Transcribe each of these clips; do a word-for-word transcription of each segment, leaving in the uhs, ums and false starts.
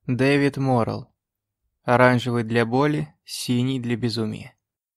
Дэвид Моррелл. Оранжевый для боли, синий для безумия.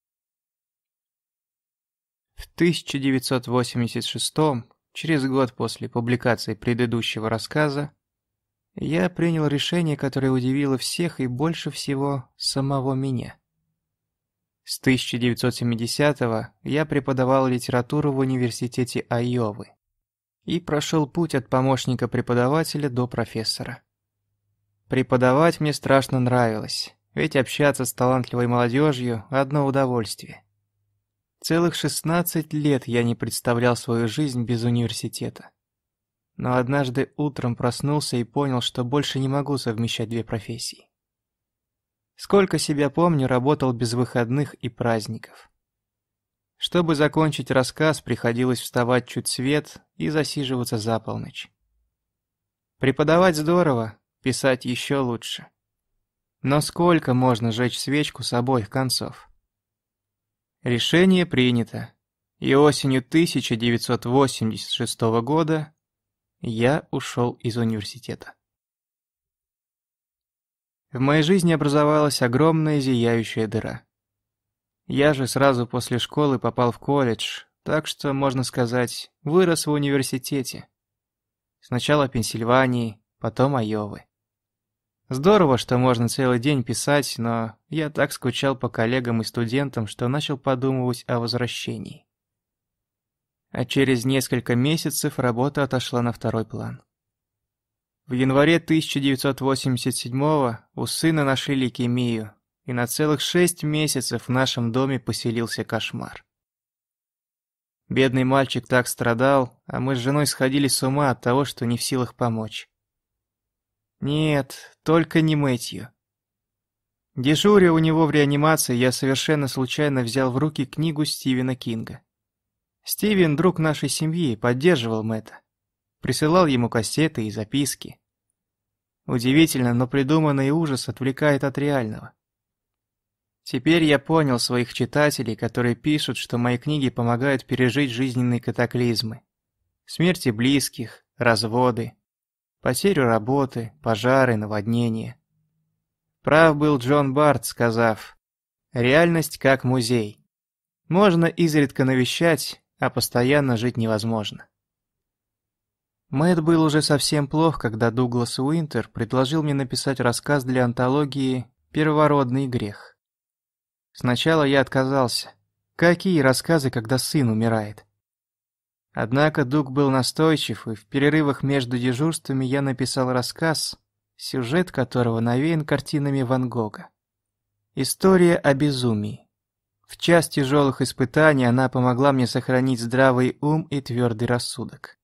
В тысяча девятьсот восемьдесят шестом, через год после публикации предыдущего рассказа, я принял решение, которое удивило всех и больше всего самого меня. С тысяча девятьсот семидесятого я преподавал литературу в университете Айовы и прошел путь от помощника преподавателя до профессора. Преподавать мне страшно нравилось, ведь общаться с талантливой молодежью – одно удовольствие. Целых шестнадцать лет я не представлял свою жизнь без университета. Но однажды утром проснулся и понял, что больше не могу совмещать две профессии. Сколько себя помню, работал без выходных и праздников. Чтобы закончить рассказ, приходилось вставать чуть свет и засиживаться за полночь. Преподавать здорово, писать еще лучше. Но сколько можно жечь свечку с обоих концов? Решение принято, и осенью тысяча девятьсот восемьдесят шестого года я ушел из университета. В моей жизни образовалась огромная зияющая дыра. Я же сразу после школы попал в колледж, так что, можно сказать, вырос в университете. Сначала Пенсильвании, потом Айовы. Здорово, что можно целый день писать, но я так скучал по коллегам и студентам, что начал подумывать о возвращении. А через несколько месяцев работа отошла на второй план. В январе тысяча девятьсот восемьдесят седьмого у сына нашли лейкемию, и на целых шесть месяцев в нашем доме поселился кошмар. Бедный мальчик так страдал, а мы с женой сходили с ума от того, что не в силах помочь. Нет, только не Мэтью. Дежуря у него в реанимации, я совершенно случайно взял в руки книгу Стивена Кинга. Стивен, друг нашей семьи, поддерживал Мэтта. Присылал ему кассеты и записки. Удивительно, но придуманный ужас отвлекает от реального. Теперь я понял своих читателей, которые пишут, что мои книги помогают пережить жизненные катаклизмы. Смерти близких, разводы, потерю работы, пожары, наводнения. Прав был Джон Барт, сказав: «Реальность как музей. Можно изредка навещать, а постоянно жить невозможно». Мэтт был уже совсем плох, когда Дуглас Уинтер предложил мне написать рассказ для антологии «Первородный грех». Сначала я отказался. Какие рассказы, когда сын умирает? Однако Дуг был настойчив, и в перерывах между дежурствами я написал рассказ, сюжет которого навеян картинами Ван Гога. История о безумии. В час тяжелых испытаний она помогла мне сохранить здравый ум и твердый рассудок.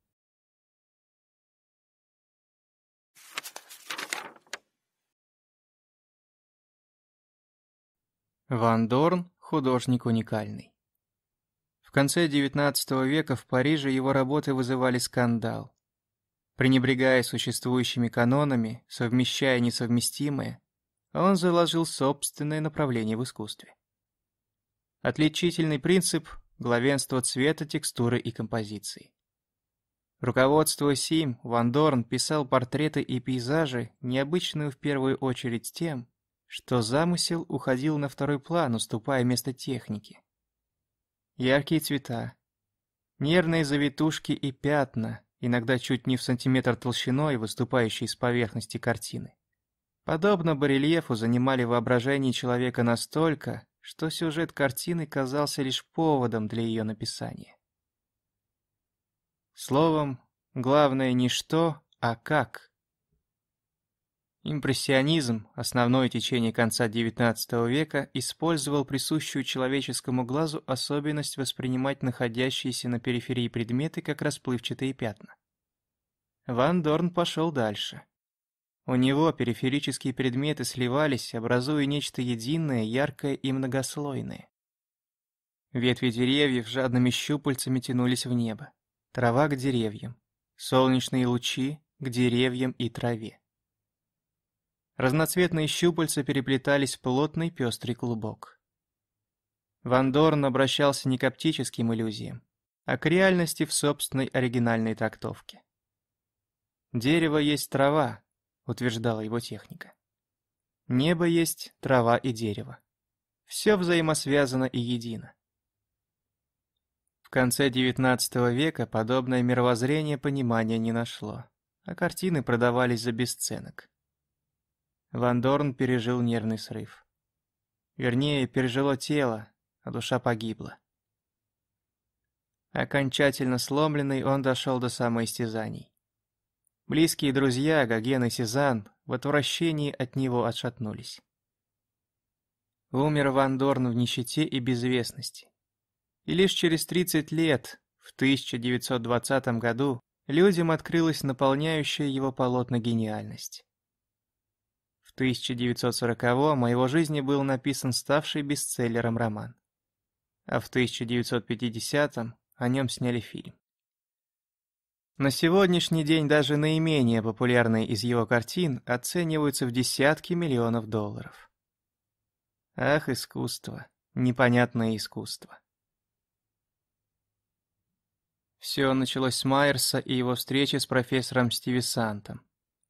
Ван Дорн – художник уникальный. В конце девятнадцатого века в Париже его работы вызывали скандал. Пренебрегая существующими канонами, совмещая несовместимое, он заложил собственное направление в искусстве. Отличительный принцип – главенство цвета, текстуры и композиции. Руководствуясь им, Ван Дорн писал портреты и пейзажи, необычную в первую очередь тем, что замысел уходил на второй план, уступая место технике. Яркие цвета, нервные завитушки и пятна, иногда чуть не в сантиметр толщиной, выступающие с поверхности картины. Подобно барельефу занимали воображение человека настолько, что сюжет картины казался лишь поводом для ее написания. Словом, главное не что, а как. Импрессионизм, основное течение конца девятнадцатого века, использовал присущую человеческому глазу особенность воспринимать находящиеся на периферии предметы как расплывчатые пятна. Ван Дорн пошел дальше. У него периферические предметы сливались, образуя нечто единое, яркое и многослойное. Ветви деревьев жадными щупальцами тянулись в небо, трава к деревьям, солнечные лучи к деревьям и траве. Разноцветные щупальца переплетались в плотный пестрый клубок. Ван Дорн обращался не к оптическим иллюзиям, а к реальности в собственной оригинальной трактовке. Дерево есть трава, утверждала его техника. Небо есть трава и дерево. Все взаимосвязано и едино. В конце девятнадцатого века подобное мировоззрение понимания не нашло, а картины продавались за бесценок. Ван Дорн пережил нервный срыв. Вернее, пережило тело, а душа погибла. Окончательно сломленный, он дошел до самоистязаний. Близкие друзья, Гоген и Сезанн, в отвращении от него отшатнулись. Умер Ван Дорн в нищете и безвестности. И лишь через тридцать лет, в тысяча девятьсот двадцатом году, людям открылась наполняющая его полотна гениальность. В тысяча девятьсот сороковом о его жизни был написан ставший бестселлером роман. А в тысяча девятьсот пятидесятом о нем сняли фильм. На сегодняшний день даже наименее популярные из его картин оцениваются в десятки миллионов долларов. Ах, искусство, непонятное искусство. Все началось с Майерса и его встречи с профессором Стивисантом.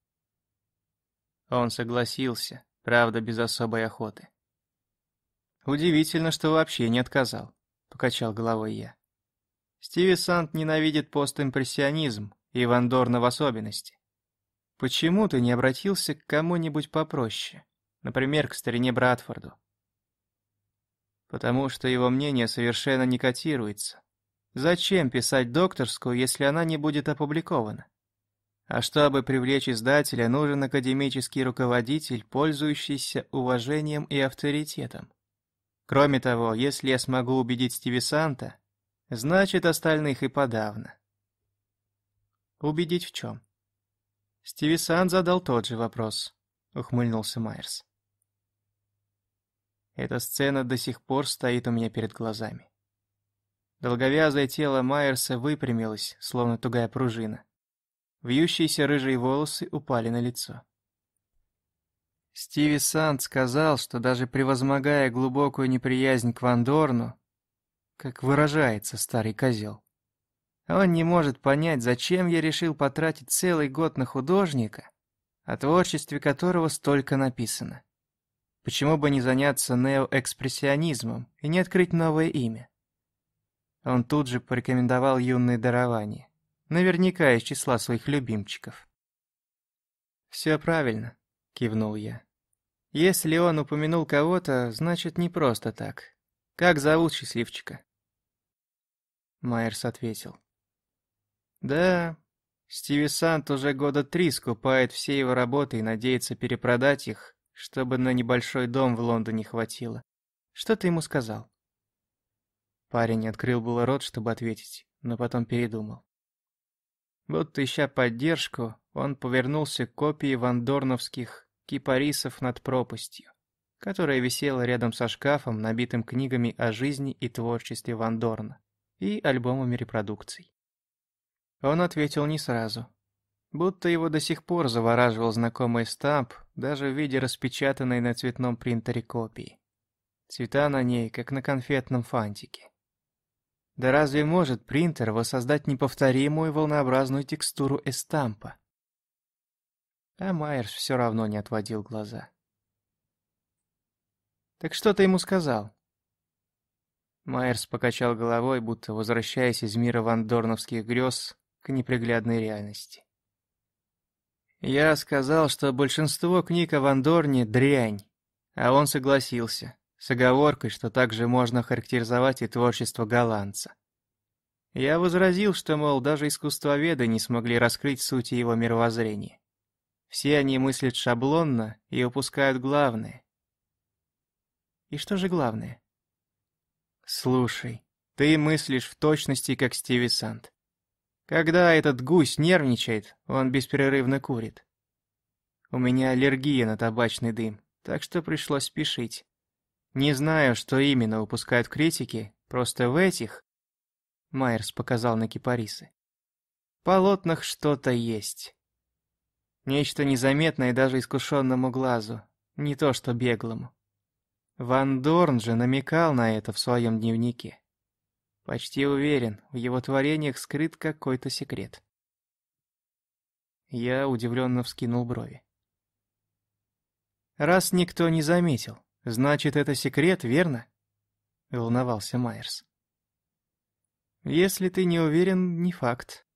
Он согласился, правда, без особой охоты. «Удивительно, что вообще не отказал», — покачал головой я. «Стивисант ненавидит постимпрессионизм, и Ван Дорна в особенности. Почему ты не обратился к кому-нибудь попроще, например, к старине Брадфорду?» «Потому что его мнение совершенно не котируется. Зачем писать докторскую, если она не будет опубликована? А чтобы привлечь издателя, нужен академический руководитель, пользующийся уважением и авторитетом. Кроме того, если я смогу убедить Стивисанта, значит, остальных и подавно». «Убедить в чем?» Стивисант задал тот же вопрос, ухмыльнулся Майерс. Эта сцена до сих пор стоит у меня перед глазами. Долговязое тело Майерса выпрямилось, словно тугая пружина. Вьющиеся рыжие волосы упали на лицо. Стивисант сказал, что даже превозмогая глубокую неприязнь к Ван Дорну, как выражается старый козел, он не может понять, зачем я решил потратить целый год на художника, о творчестве которого столько написано. Почему бы не заняться неоэкспрессионизмом и не открыть новое имя? Он тут же порекомендовал юные дарования, наверняка из числа своих любимчиков. «Все правильно», — кивнул я. «Если он упомянул кого-то, значит, не просто так. Как зовут счастливчика?» Майерс ответил. «Да, Стивисант уже года три скупает все его работы и надеется перепродать их, чтобы на небольшой дом в Лондоне хватило. Что ты ему сказал?» Парень открыл было рот, чтобы ответить, но потом передумал. Будто ища поддержку, он повернулся к копии вандорновских кипарисов над пропастью, которая висела рядом со шкафом, набитым книгами о жизни и творчестве Ван Дорна, и альбомами репродукций. Он ответил не сразу. Будто его до сих пор завораживал знакомый стамп, даже в виде распечатанной на цветном принтере копии. Цвета на ней, как на конфетном фантике. Да разве может принтер воссоздать неповторимую волнообразную текстуру эстампа? А Майерс все равно не отводил глаза. «Так что ты ему сказал?» Майерс покачал головой, будто возвращаясь из мира вандорновских грез к неприглядной реальности. «Я сказал, что большинство книг о Ван Дорне — дрянь, а он согласился, с оговоркой, что также можно характеризовать и творчество голландца. Я возразил, что, мол, даже искусствоведы не смогли раскрыть сути его мировоззрения. Все они мыслят шаблонно и упускают главное». «И что же главное?» «Слушай, ты мыслишь в точности, как Стивисант. Когда этот гусь нервничает, он беспрерывно курит. У меня аллергия на табачный дым, так что пришлось спешить. Не знаю, что именно упускают критики, просто в этих...» Майерс показал на кипарисы. «Полотнах что-то есть. Нечто незаметное даже искушенному глазу, не то что беглому. Ван Дорн же намекал на это в своем дневнике. Почти уверен, в его творениях скрыт какой-то секрет». Я удивленно вскинул брови. «Раз никто не заметил, значит, это секрет, верно?» — волновался Майерс. «Если ты не уверен, не факт».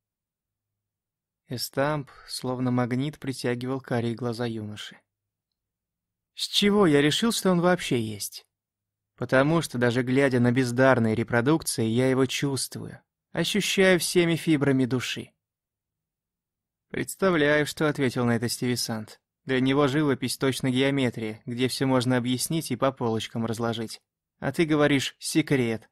Эстамп, словно магнит, притягивал карие глаза юноши. «С чего я решил, что он вообще есть? Потому что даже глядя на бездарные репродукции, я его чувствую, ощущаю всеми фибрами души». Представляю, что ответил на это Стивисант. Для него живопись точно геометрия, где все можно объяснить и по полочкам разложить. А ты говоришь «секрет».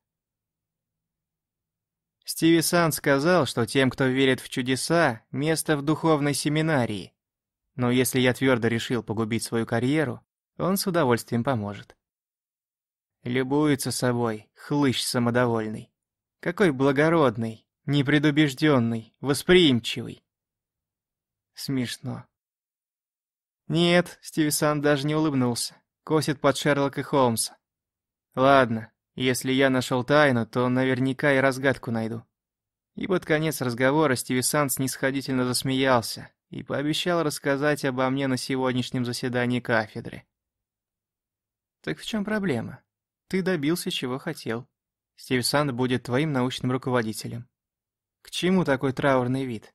Стивисант сказал, что тем, кто верит в чудеса, место в духовной семинарии. Но если я твердо решил погубить свою карьеру, он с удовольствием поможет. Любуется собой, хлыщ самодовольный. Какой благородный, непредубежденный, восприимчивый. Смешно. Нет, Стивисант даже не улыбнулся. Косит под Шерлока Холмса. Ладно, если я нашел тайну, то наверняка и разгадку найду. И под конец разговора Стивисант снисходительно засмеялся и пообещал рассказать обо мне на сегодняшнем заседании кафедры. Так в чем проблема? Ты добился, чего хотел. Стивисант будет твоим научным руководителем. К чему такой траурный вид?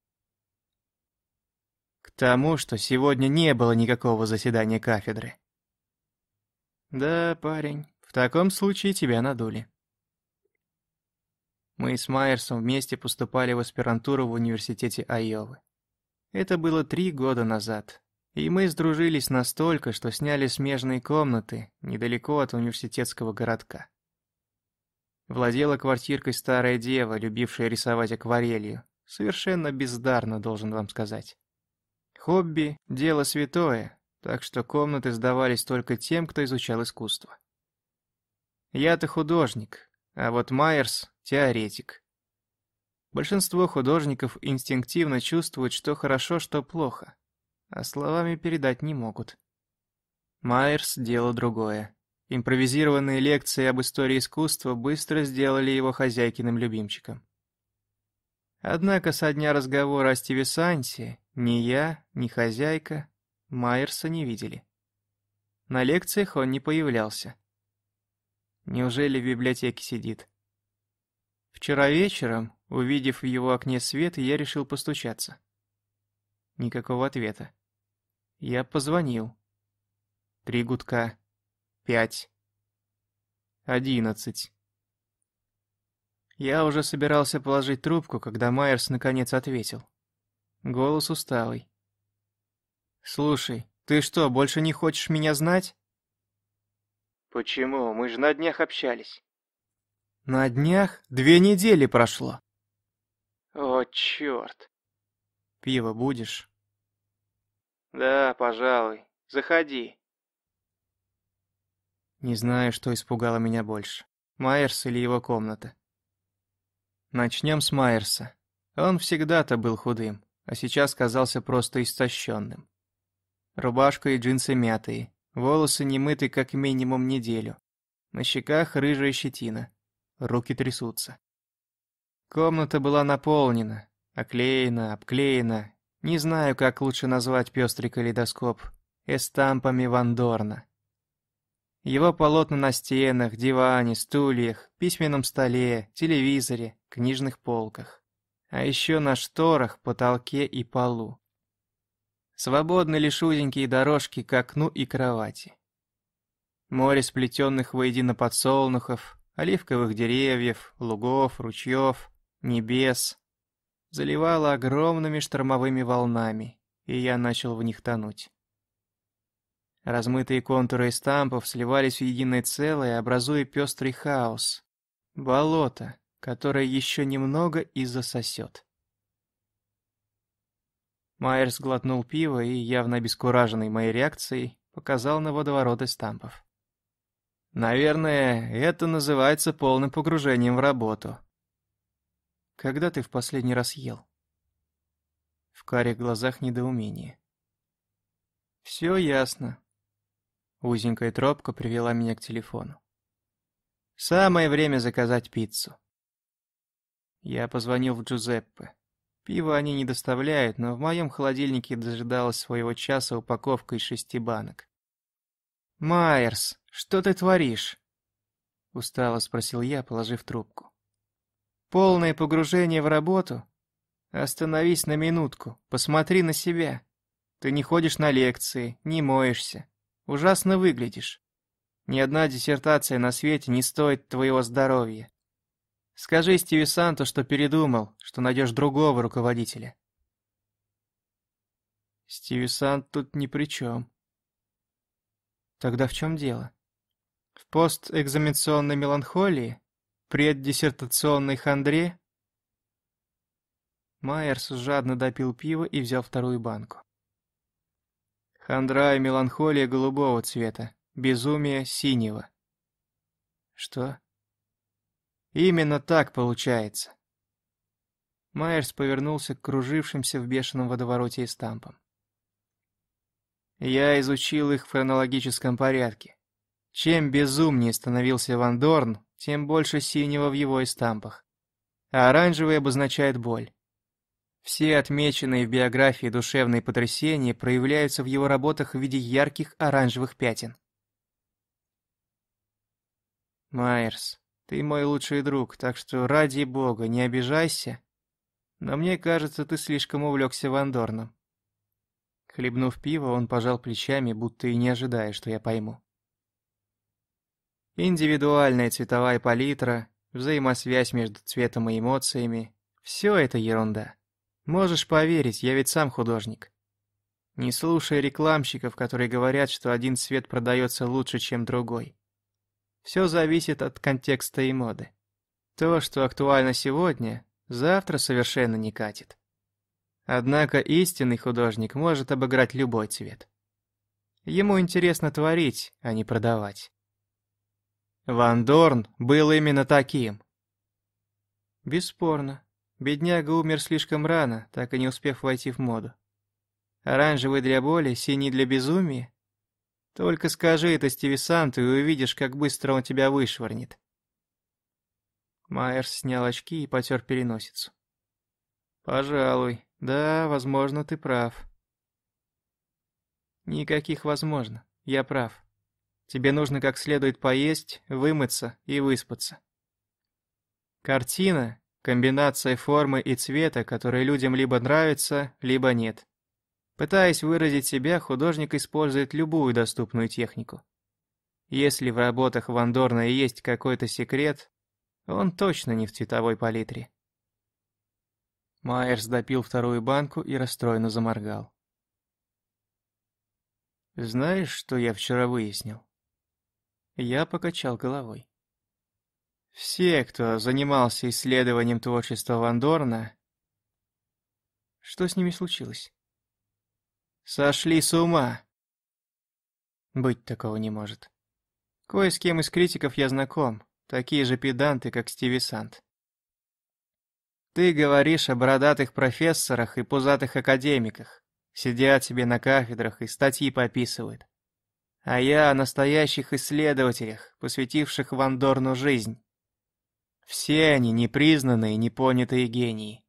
К тому, что сегодня не было никакого заседания кафедры. Да, парень, в таком случае тебя надули. Мы с Майерсом вместе поступали в аспирантуру в университете Айовы. Это было три года назад, и мы сдружились настолько, что сняли смежные комнаты недалеко от университетского городка. Владела квартиркой старая дева, любившая рисовать акварелью, совершенно бездарно, должен вам сказать. Хобби – дело святое, так что комнаты сдавались только тем, кто изучал искусство. Я-то художник, а вот Майерс – теоретик. Большинство художников инстинктивно чувствуют, что хорошо, что плохо, а словами передать не могут. Майерс – дело другое. Импровизированные лекции об истории искусства быстро сделали его хозяйкиным любимчиком. Однако со дня разговора о Стивисанте ни я, ни хозяйка Майерса не видели. На лекциях он не появлялся. Неужели в библиотеке сидит? Вчера вечером, увидев в его окне свет, я решил постучаться. Никакого ответа. Я позвонил. Три гудка. Пять. Одиннадцать. Я уже собирался положить трубку, когда Майерс наконец ответил. Голос усталый. «Слушай, ты что, больше не хочешь меня знать?» «Почему? Мы же на днях общались». «На днях? Две недели прошло». «О, черт!» «Пиво будешь?» «Да, пожалуй. Заходи». Не знаю, что испугало меня больше. Майерс или его комната. Начнем с Майерса. Он всегда-то был худым, а сейчас казался просто истощенным. Рубашка и джинсы мятые, волосы не мыты как минимум неделю. На щеках рыжая щетина, руки трясутся. Комната была наполнена, оклеена, обклеена, не знаю, как лучше назвать пестрый калейдоскоп, эстампами Ван Дорна. Его полотна на стенах, диване, стульях, письменном столе, телевизоре, книжных полках. А еще на шторах, потолке и полу. Свободны лишь узенькие дорожки к окну и кровати. Море сплетенных воедино подсолнухов, оливковых деревьев, лугов, ручьев, небес заливало огромными штормовыми волнами, и я начал в них тонуть. Размытые контуры эстампов сливались в единое целое, образуя пестрый хаос. Болото, которое еще немного и засосет. Майерс глотнул пиво и, явно обескураженный моей реакцией, показал на водоворот эстампов. «Наверное, это называется полным погружением в работу». «Когда ты в последний раз ел?» В карих глазах недоумение. «Все ясно». Узенькая тропка привела меня к телефону. «Самое время заказать пиццу». Я позвонил в Джузеппе. Пиво они не доставляют, но в моем холодильнике дожидалась своего часа упаковка из шести банок. «Майерс, что ты творишь?» — устало спросил я, положив трубку. «Полное погружение в работу? Остановись на минутку, посмотри на себя. Ты не ходишь на лекции, не моешься. Ужасно выглядишь. Ни одна диссертация на свете не стоит твоего здоровья. Скажи Стивисанту, что передумал, что найдешь другого руководителя». Стивисант тут ни при чем. Тогда в чем дело? В постэкзаменационной меланхолии? Преддиссертационной хандре? Майерс жадно допил пиво и взял вторую банку. Хандра и меланхолия голубого цвета, безумие синего. Что? Именно так получается. Майерс повернулся к кружившимся в бешеном водовороте эстампам. Я изучил их в хронологическом порядке. Чем безумнее становился Ван Дорн, тем больше синего в его эстампах. А оранжевый обозначает боль. Все отмеченные в биографии душевные потрясения проявляются в его работах в виде ярких оранжевых пятен. Майерс, ты мой лучший друг, так что ради бога не обижайся, но мне кажется, ты слишком увлекся Ван Дорном. Хлебнув пиво, он пожал плечами, будто и не ожидая, что я пойму. Индивидуальная цветовая палитра, взаимосвязь между цветом и эмоциями – все это ерунда. Можешь поверить, я ведь сам художник. Не слушай рекламщиков, которые говорят, что один цвет продается лучше, чем другой. Все зависит от контекста и моды. То, что актуально сегодня, завтра совершенно не катит. Однако истинный художник может обыграть любой цвет. Ему интересно творить, а не продавать. Ван Дорн был именно таким. Бесспорно. Бедняга умер слишком рано, так и не успев войти в моду. Оранжевый для боли, синий для безумия? Только скажи это Стивисанту и увидишь, как быстро он тебя вышвырнет. Майерс снял очки и потер переносицу. Пожалуй. Да, возможно, ты прав. Никаких возможно. Я прав. Тебе нужно как следует поесть, вымыться и выспаться. Картина — комбинация формы и цвета, которые людям либо нравятся, либо нет. Пытаясь выразить себя, художник использует любую доступную технику. Если в работах Ван Дорна и есть какой-то секрет, он точно не в цветовой палитре. Майерс допил вторую банку и расстроенно заморгал. «Знаешь, что я вчера выяснил?» Я покачал головой. Все, кто занимался исследованием творчества Ван Дорна... Что с ними случилось? Сошли с ума. Быть такого не может. Кое с кем из критиков я знаком, такие же педанты, как Стивисант. Ты говоришь о бородатых профессорах и пузатых академиках. Сидят себе на кафедрах и статьи пописывают. А я о настоящих исследователях, посвятивших Ван Дорну жизнь. Все они непризнанные, непонятые гении.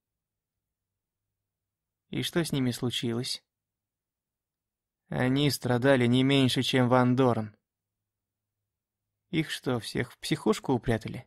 И что с ними случилось? Они страдали не меньше, чем Ван Дорн. Их что, всех в психушку упрятали?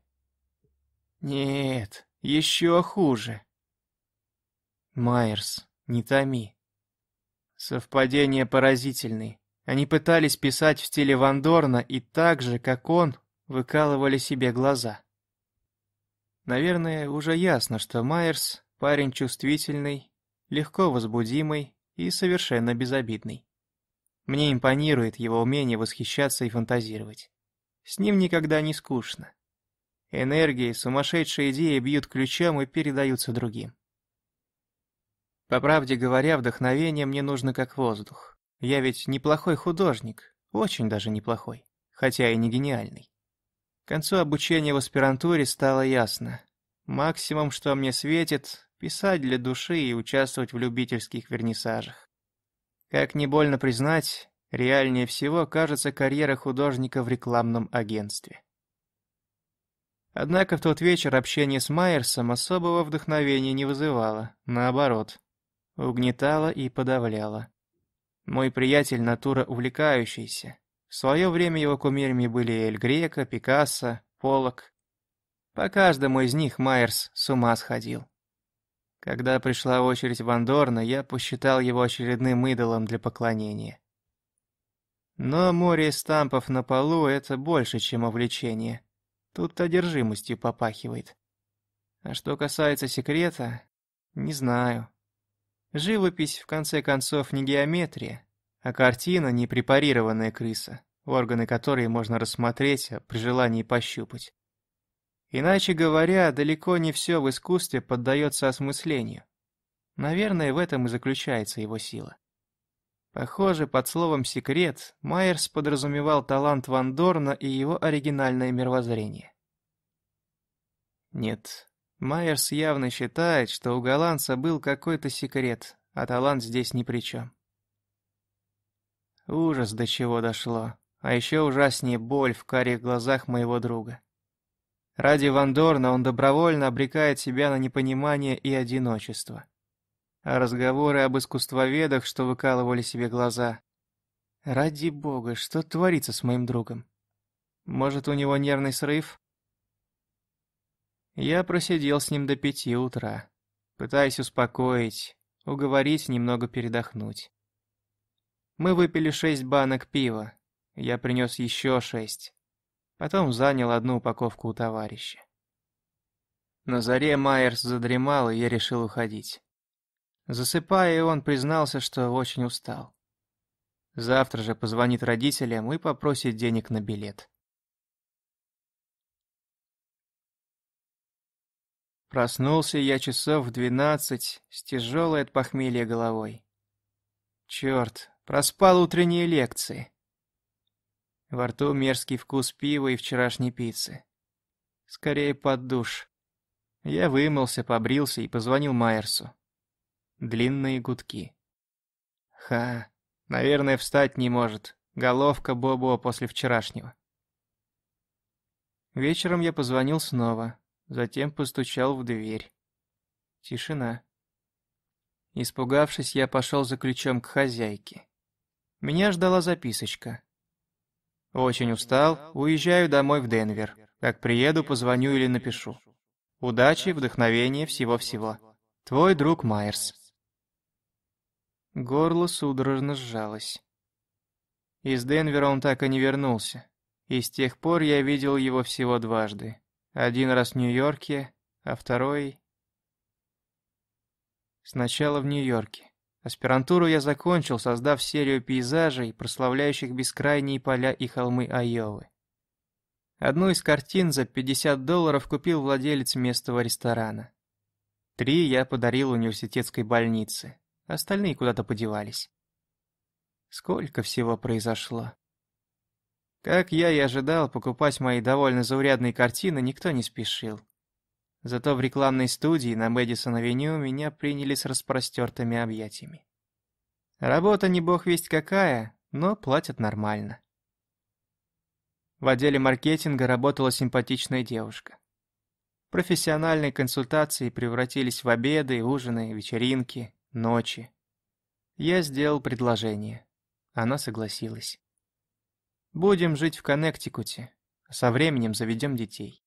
Нет, еще хуже. Майерс, не томи. Совпадения поразительные. Они пытались писать в стиле Ван Дорна и так же, как он, выкалывали себе глаза. Наверное, уже ясно, что Майерс – парень чувствительный, легко возбудимый и совершенно безобидный. Мне импонирует его умение восхищаться и фантазировать. С ним никогда не скучно. Энергии, сумасшедшие идеи бьют ключом и передаются другим. По правде говоря, вдохновение мне нужно как воздух. Я ведь неплохой художник, очень даже неплохой, хотя и не гениальный. К концу обучения в аспирантуре стало ясно. Максимум, что мне светит, писать для души и участвовать в любительских вернисажах. Как не больно признать, реальнее всего кажется карьера художника в рекламном агентстве. Однако в тот вечер общение с Майерсом особого вдохновения не вызывало, наоборот, угнетало и подавляло. Мой приятель натура увлекающийся. В свое время его кумирами были Эль Греко, Пикассо, Поллок. По каждому из них Майерс с ума сходил. Когда пришла очередь Ван Дорна, я посчитал его очередным идолом для поклонения. Но море стампов на полу — это больше, чем увлечение. Тут одержимостью попахивает. А что касается секрета, не знаю. Живопись, в конце концов, не геометрия, а картина — не препарированная крыса, органы которой можно рассмотреть, а при желании пощупать. Иначе говоря, далеко не все в искусстве поддается осмыслению. Наверное, в этом и заключается его сила. Похоже, под словом «секрет» Майерс подразумевал талант Ван Дорна и его оригинальное мировоззрение. Нет, Майерс явно считает, что у голландца был какой-то секрет, а талант здесь ни при чем. Ужас, до чего дошло, а еще ужаснее боль в карих глазах моего друга. Ради Ван Дорна он добровольно обрекает себя на непонимание и одиночество. А разговоры об искусствоведах, что выкалывали себе глаза. Ради бога, что творится с моим другом? Может, у него нервный срыв? Я просидел с ним до пяти утра, пытаясь успокоить, уговорить немного передохнуть. Мы выпили шесть банок пива, я принес еще шесть. Потом занял одну упаковку у товарища. На заре Майерс задремал, и я решил уходить. Засыпая, он признался, что очень устал. Завтра же позвонит родителям и попросит денег на билет. Проснулся я часов в двенадцать с тяжелой от похмелья головой. Черт, проспал утренние лекции. Во рту мерзкий вкус пива и вчерашней пиццы. Скорее под душ. Я вымылся, побрился и позвонил Майерсу. Длинные гудки. Ха, наверное, встать не может. Головка Бобо после вчерашнего. Вечером я позвонил снова, затем постучал в дверь. Тишина. Испугавшись, я пошел за ключом к хозяйке. Меня ждала записочка. Очень устал, уезжаю домой в Денвер. Как приеду, позвоню или напишу. Удачи, вдохновения, всего-всего. Твой друг Майерс. Горло судорожно сжалось. Из Денвера он так и не вернулся. И с тех пор я видел его всего дважды. Один раз в Нью-Йорке, а второй... Сначала в Нью-Йорке. Аспирантуру я закончил, создав серию пейзажей, прославляющих бескрайние поля и холмы Айовы. Одну из картин за пятьдесят долларов купил владелец местного ресторана. Три я подарил университетской больнице, остальные куда-то подевались. Сколько всего произошло. Как я и ожидал, покупать мои довольно заурядные картины никто не спешил. Зато в рекламной студии на Мэдисон-авеню меня приняли с распростертыми объятиями. Работа не бог весть какая, но платят нормально. В отделе маркетинга работала симпатичная девушка. Профессиональные консультации превратились в обеды, ужины, вечеринки, ночи. Я сделал предложение. Она согласилась. Будем жить в Коннектикуте, а со временем заведем детей.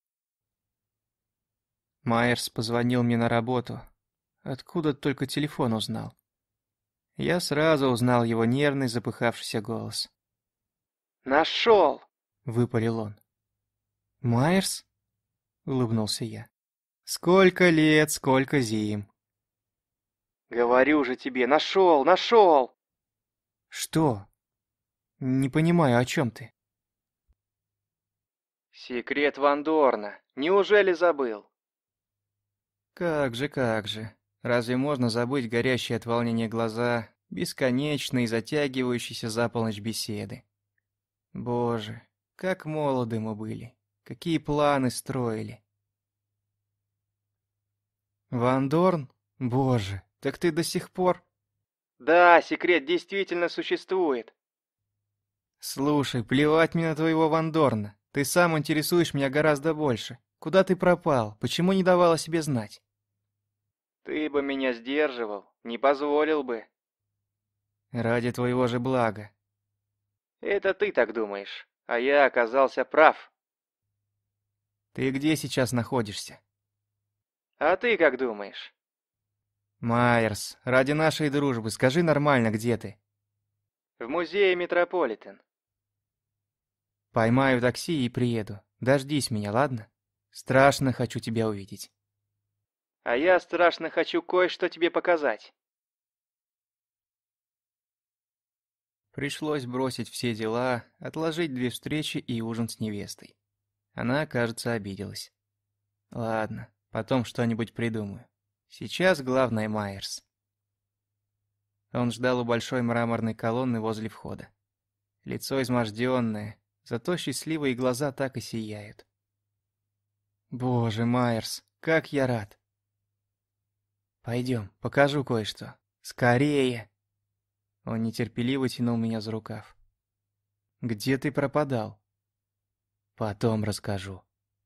Майерс позвонил мне на работу. Откуда только телефон узнал. Я сразу узнал его нервный, запыхавшийся голос. «Нашел!» — выпалил он. «Майерс?» — улыбнулся я. «Сколько лет, сколько зим!» «Говорю же тебе, нашел, нашел!» «Что? Не понимаю, о чем ты?» «Секрет Ван Дорна. Неужели забыл?» Как же, как же. Разве можно забыть горящие от волнения глаза, бесконечные, затягивающиеся за полночь беседы? Боже, как молоды мы были, какие планы строили. Ван Дорн? Боже, так ты до сих пор... Да, секрет действительно существует. Слушай, плевать мне на твоего Ван Дорна. Ты сам интересуешь меня гораздо больше. Куда ты пропал? Почему не давал о себе знать?» «Ты бы меня сдерживал, не позволил бы». «Ради твоего же блага». «Это ты так думаешь, а я оказался прав». «Ты где сейчас находишься?» «А ты как думаешь?» «Майерс, ради нашей дружбы, скажи нормально, где ты?» «В музее Метрополитен». «Поймаю такси и приеду. Дождись меня, ладно? Страшно хочу тебя увидеть». «А я страшно хочу кое-что тебе показать». Пришлось бросить все дела, отложить две встречи и ужин с невестой. Она, кажется, обиделась. Ладно, потом что-нибудь придумаю. Сейчас главное Майерс. Он ждал у большой мраморной колонны возле входа. Лицо изможденное, зато счастливые глаза так и сияют. «Боже, Майерс, как я рад!» «Пойдем, покажу кое-что. Скорее!» Он нетерпеливо тянул меня за рукав. «Где ты пропадал?» «Потом расскажу».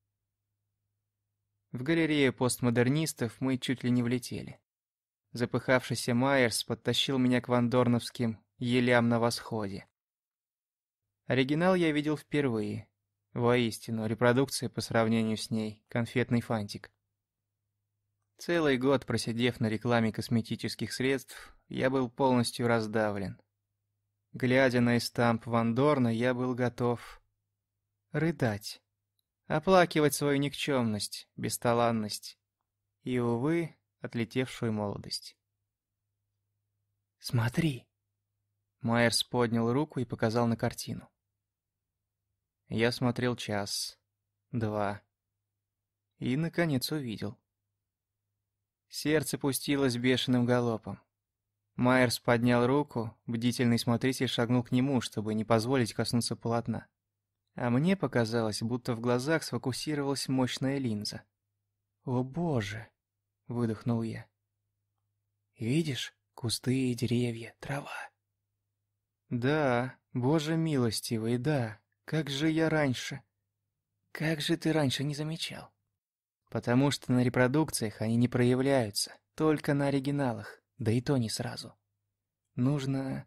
В галерею постмодернистов мы чуть ли не влетели. Запыхавшийся Майерс подтащил меня к вандорновским елям на восходе. Оригинал я видел впервые. Воистину, репродукция по сравнению с ней — конфетный фантик. Целый год просидев на рекламе косметических средств, я был полностью раздавлен. Глядя на эстамп Ван Дорна, я был готов рыдать, оплакивать свою никчемность, бесталанность и, увы, отлетевшую молодость. «Смотри!» Майерс поднял руку и показал на картину. Я смотрел час, два и, наконец, увидел. Сердце пустилось бешеным галопом. Майерс поднял руку, бдительный смотритель шагнул к нему, чтобы не позволить коснуться полотна. А мне показалось, будто в глазах сфокусировалась мощная линза. «О боже!» — выдохнул я. «Видишь, кусты, деревья, трава?» «Да, боже милостивый, да, как же я раньше...» «Как же ты раньше не замечал?» «Потому что на репродукциях они не проявляются, только на оригиналах, да и то не сразу. Нужно...»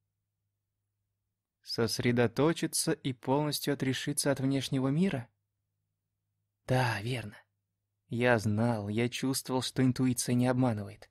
«Сосредоточиться и полностью отрешиться от внешнего мира?» «Да, верно. Я знал, я чувствовал, что интуиция не обманывает».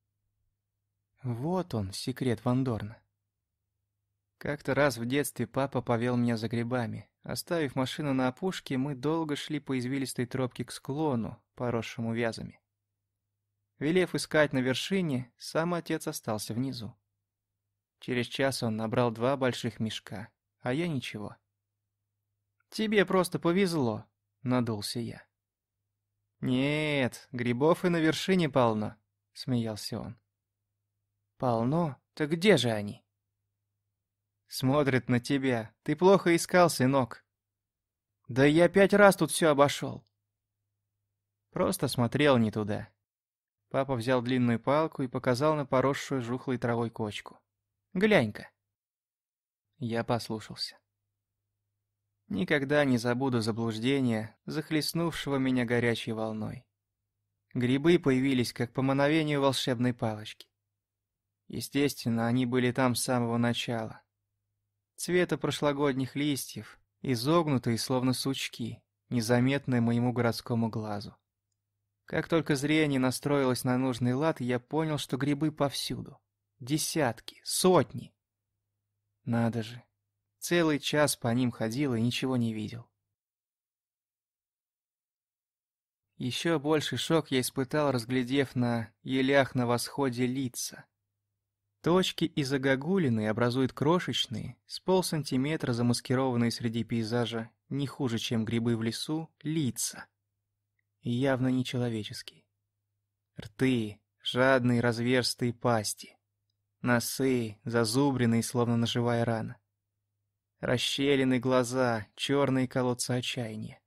Вот он, секрет Ван Дорна. Как-то раз в детстве папа повел меня за грибами. Оставив машину на опушке, мы долго шли по извилистой тропке к склону, поросшему вязами. Велев искать на вершине, сам отец остался внизу. Через час он набрал два больших мешка, а я ничего. «Тебе просто повезло», — надулся я. «Нет, грибов и на вершине полно», — смеялся он. «Полно? Так где же они?» «Смотрят на тебя. Ты плохо искал, сынок». «Да я пять раз тут все обошел». Просто смотрел не туда. Папа взял длинную палку и показал на поросшую жухлой травой кочку. «Глянь-ка». Я послушался. Никогда не забуду заблуждения, захлестнувшего меня горячей волной. Грибы появились как по мановению волшебной палочки. Естественно, они были там с самого начала. Цвета прошлогодних листьев, изогнутые, словно сучки, незаметные моему городскому глазу. Как только зрение настроилось на нужный лад, я понял, что грибы повсюду. Десятки, сотни. Надо же, целый час по ним ходил и ничего не видел. Еще больший шок я испытал, разглядев на елях на восходе лица. Точки и загогулины образуют крошечные, с полсантиметра замаскированные среди пейзажа, не хуже, чем грибы в лесу, лица. И явно нечеловеческие. Рты, жадные разверстые пасти. Носы, зазубренные, словно ножевая рана. Расщелины глаза, черные колодцы отчаяния.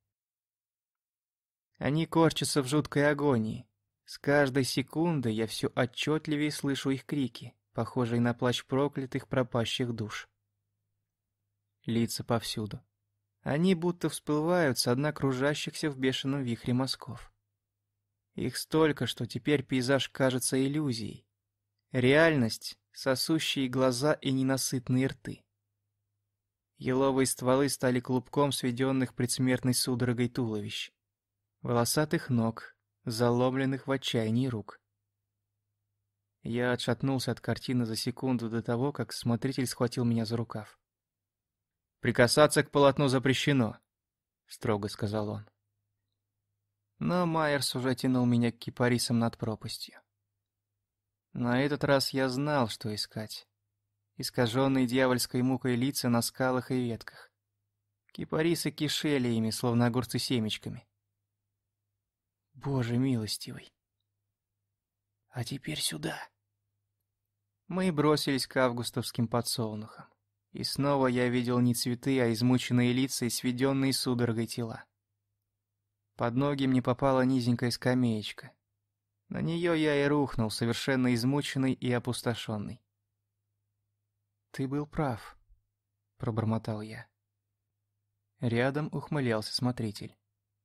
Они корчатся в жуткой агонии. С каждой секундой я все отчетливее слышу их крики, похожие на плач проклятых пропащих душ. Лица повсюду. Они будто всплывают со дна кружащихся в бешеном вихре мазков. Их столько, что теперь пейзаж кажется иллюзией. Реальность — сосущие глаза и ненасытные рты. Еловые стволы стали клубком сведенных предсмертной судорогой туловищ, волосатых ног, заломленных в отчаянии рук. Я отшатнулся от картины за секунду до того, как смотритель схватил меня за рукав. «Прикасаться к полотну запрещено», — строго сказал он. Но Майерс уже тянул меня к кипарисам над пропастью. На этот раз я знал, что искать. Искаженные дьявольской мукой лица на скалах и ветках. Кипарисы кишели ими, словно огурцы семечками. Боже милостивый. А теперь сюда. Мы бросились к августовским подсолнухам. И снова я видел не цветы, а измученные лица и сведенные судорогой тела. Под ноги мне попала низенькая скамеечка. На нее я и рухнул, совершенно измученный и опустошенный. «Ты был прав», — пробормотал я. Рядом ухмылялся смотритель.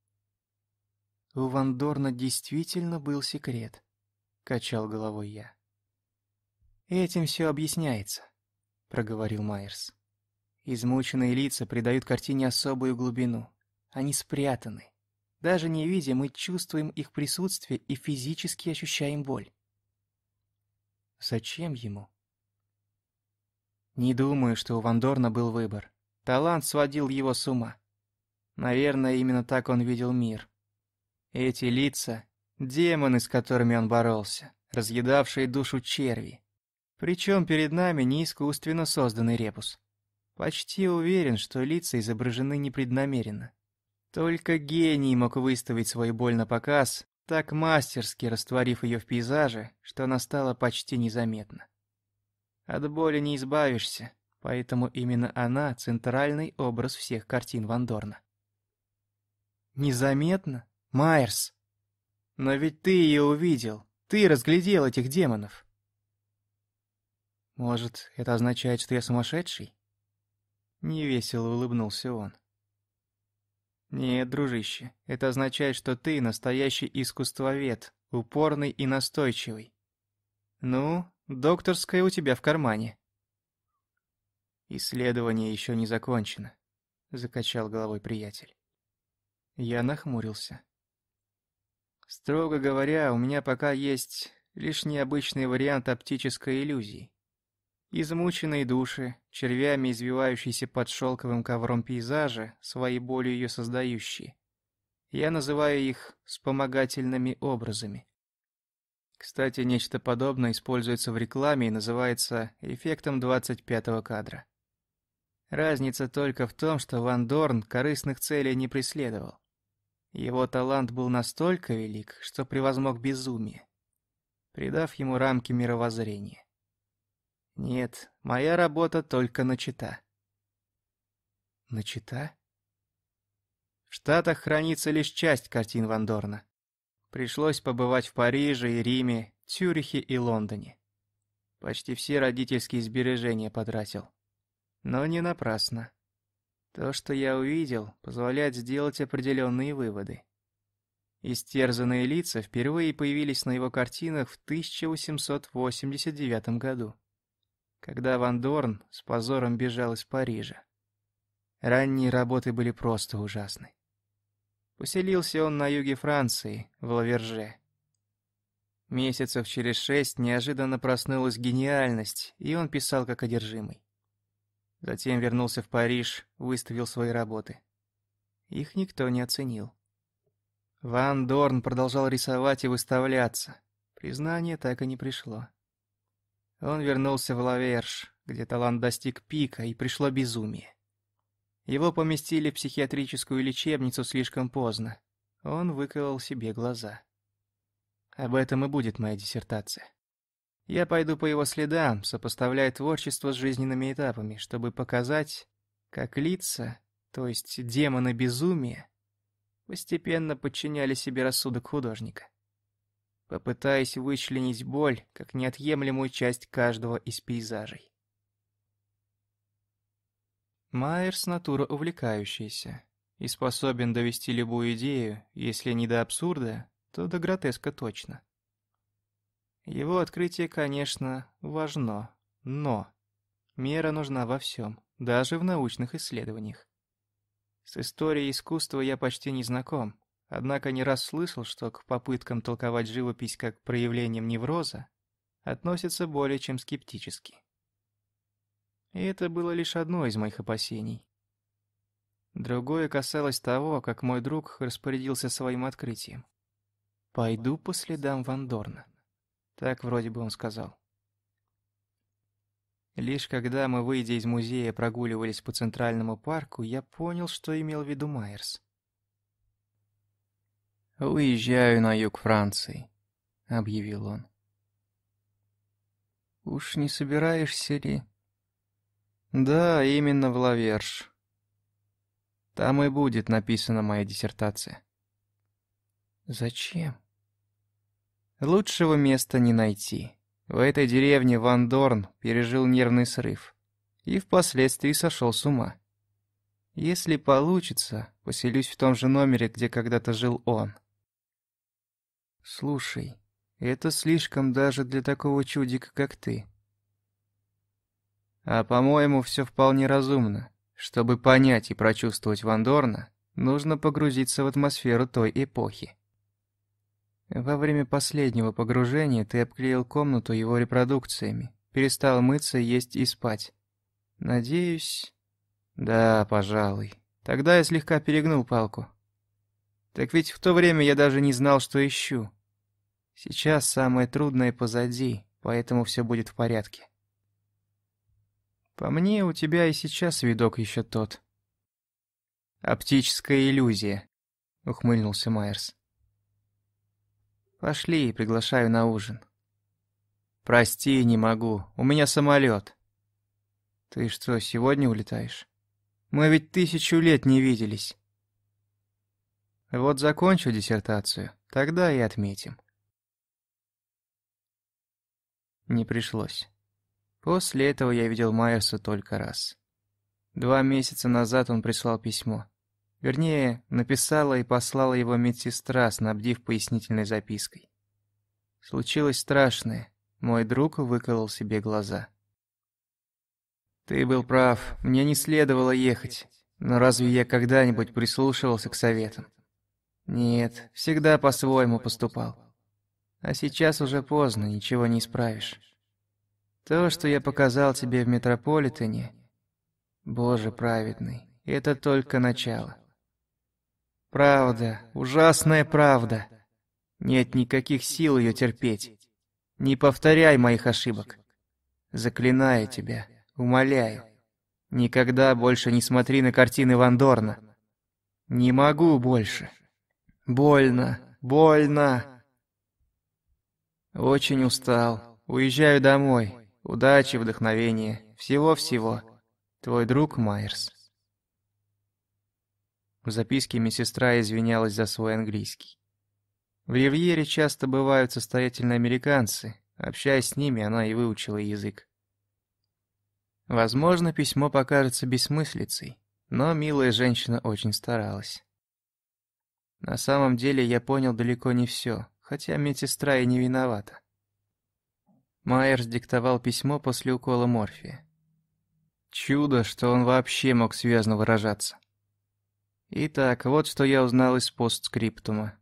«У Ван Дорна действительно был секрет», — качал головой я. «Этим все объясняется», — проговорил Майерс. «Измученные лица придают картине особую глубину. Они спрятаны. Даже не видя, мы чувствуем их присутствие и физически ощущаем боль». «Зачем ему?» «Не думаю, что у Ван Дорна был выбор. Талант сводил его с ума. Наверное, именно так он видел мир. Эти лица — демоны, с которыми он боролся, разъедавшие душу черви. Причем перед нами не искусственно созданный ребус. Почти уверен, что лица изображены непреднамеренно. Только гений мог выставить свою боль на показ, так мастерски растворив ее в пейзаже, что она стала почти незаметна. От боли не избавишься, поэтому именно она — центральный образ всех картин Ван Дорна. «Незаметно? Майерс! Но ведь ты ее увидел, ты разглядел этих демонов!» «Может, это означает, что я сумасшедший?» Невесело улыбнулся он. «Нет, дружище, это означает, что ты настоящий искусствовед, упорный и настойчивый. Ну, докторская у тебя в кармане». «Исследование еще не закончено», — закачал головой приятель. Я нахмурился. «Строго говоря, у меня пока есть лишь необычный вариант оптической иллюзии. Измученные души, червями извивающиеся под шелковым ковром пейзажа, своей болью ее создающие. Я называю их вспомогательными образами. Кстати, нечто подобное используется в рекламе и называется эффектом двадцать пятого кадра. Разница только в том, что Ван Дорн корыстных целей не преследовал. Его талант был настолько велик, что превозмог безумие, придав ему рамки мировоззрения. Нет, моя работа только начата. Начата? В Штатах хранится лишь часть картин Ван Дорна. Пришлось побывать в Париже и Риме, Цюрихе и Лондоне. Почти все родительские сбережения потратил. Но не напрасно. То, что я увидел, позволяет сделать определенные выводы. Истерзанные лица впервые появились на его картинах в тысяча восемьсот восемьдесят девятом году, когда Ван Дорн с позором бежал из Парижа. Ранние работы были просто ужасны. Поселился он на юге Франции, в Лаверже. Месяцев через шесть неожиданно проснулась гениальность, и он писал как одержимый. Затем вернулся в Париж, выставил свои работы. Их никто не оценил. Ван Дорн продолжал рисовать и выставляться. Признание так и не пришло. Он вернулся в Лаверш, где талант достиг пика, и пришло безумие. Его поместили в психиатрическую лечебницу слишком поздно. Он выколол себе глаза. Об этом и будет моя диссертация. Я пойду по его следам, сопоставляя творчество с жизненными этапами, чтобы показать, как лица, то есть демоны безумия, постепенно подчиняли себе рассудок художника. Попытаясь вычленить боль как неотъемлемую часть каждого из пейзажей. Майерс — натура увлекающаяся и способен довести любую идею, если не до абсурда, то до гротеска точно. Его открытие, конечно, важно, но мера нужна во всем, даже в научных исследованиях. С историей искусства я почти не знаком, однако не раз слышал, что к попыткам толковать живопись как проявлением невроза относятся более чем скептически. И это было лишь одно из моих опасений. Другое касалось того, как мой друг распорядился своим открытием. «Пойду по следам Ван Дорна». Так вроде бы он сказал. Лишь когда мы, выйдя из музея, прогуливались по Центральному парку, я понял, что имел в виду Майерс. «Уезжаю на юг Франции», — объявил он. «Уж не собираешься ли?» «Да, именно в Лаверш. Там и будет написана моя диссертация». «Зачем?» «Лучшего места не найти. В этой деревне Ван Дорн пережил нервный срыв и впоследствии сошел с ума. Если получится, поселюсь в том же номере, где когда-то жил он». «Слушай, это слишком даже для такого чудика, как ты». «А по-моему, все вполне разумно. Чтобы понять и прочувствовать Ван Дорна, нужно погрузиться в атмосферу той эпохи. Во время последнего погружения ты обклеил комнату его репродукциями, перестал мыться, есть и спать. Надеюсь...» «Да, пожалуй. Тогда я слегка перегнул палку. Так ведь в то время я даже не знал, что ищу. Сейчас самое трудное позади, поэтому все будет в порядке». «По мне, у тебя и сейчас видок еще тот». «Оптическая иллюзия», — ухмыльнулся Майерс. «Пошли, приглашаю на ужин». «Прости, не могу. У меня самолет». «Ты что, сегодня улетаешь? Мы ведь тысячу лет не виделись». «Вот закончу диссертацию, тогда и отметим». Не пришлось. После этого я видел Майерса только раз. Два месяца назад он прислал письмо. Вернее, написала и послала его медсестра, снабдив пояснительной запиской. Случилось страшное. Мой друг выколол себе глаза. «Ты был прав, мне не следовало ехать. Но разве я когда-нибудь прислушивался к советам? Нет, всегда по-своему поступал. А сейчас уже поздно, ничего не исправишь. То, что я показал тебе в Метрополитене, Боже праведный, это только начало. Правда, ужасная правда. Нет никаких сил ее терпеть. Не повторяй моих ошибок. Заклинаю тебя, умоляю. Никогда больше не смотри на картины Ван Дорна. Не могу больше. Больно, больно. Очень устал. Уезжаю домой. Удачи, вдохновения, всего-всего. Твой друг Майерс. В записке медсестра извинялась за свой английский. В Ривьере часто бывают состоятельные американцы. Общаясь с ними, она и выучила язык. Возможно, письмо покажется бессмыслицей, но милая женщина очень старалась. На самом деле я понял далеко не все, хотя медсестра и не виновата. Майерс диктовал письмо после укола морфия. Чудо, что он вообще мог связно выражаться. Итак, вот что я узнал из постскриптума.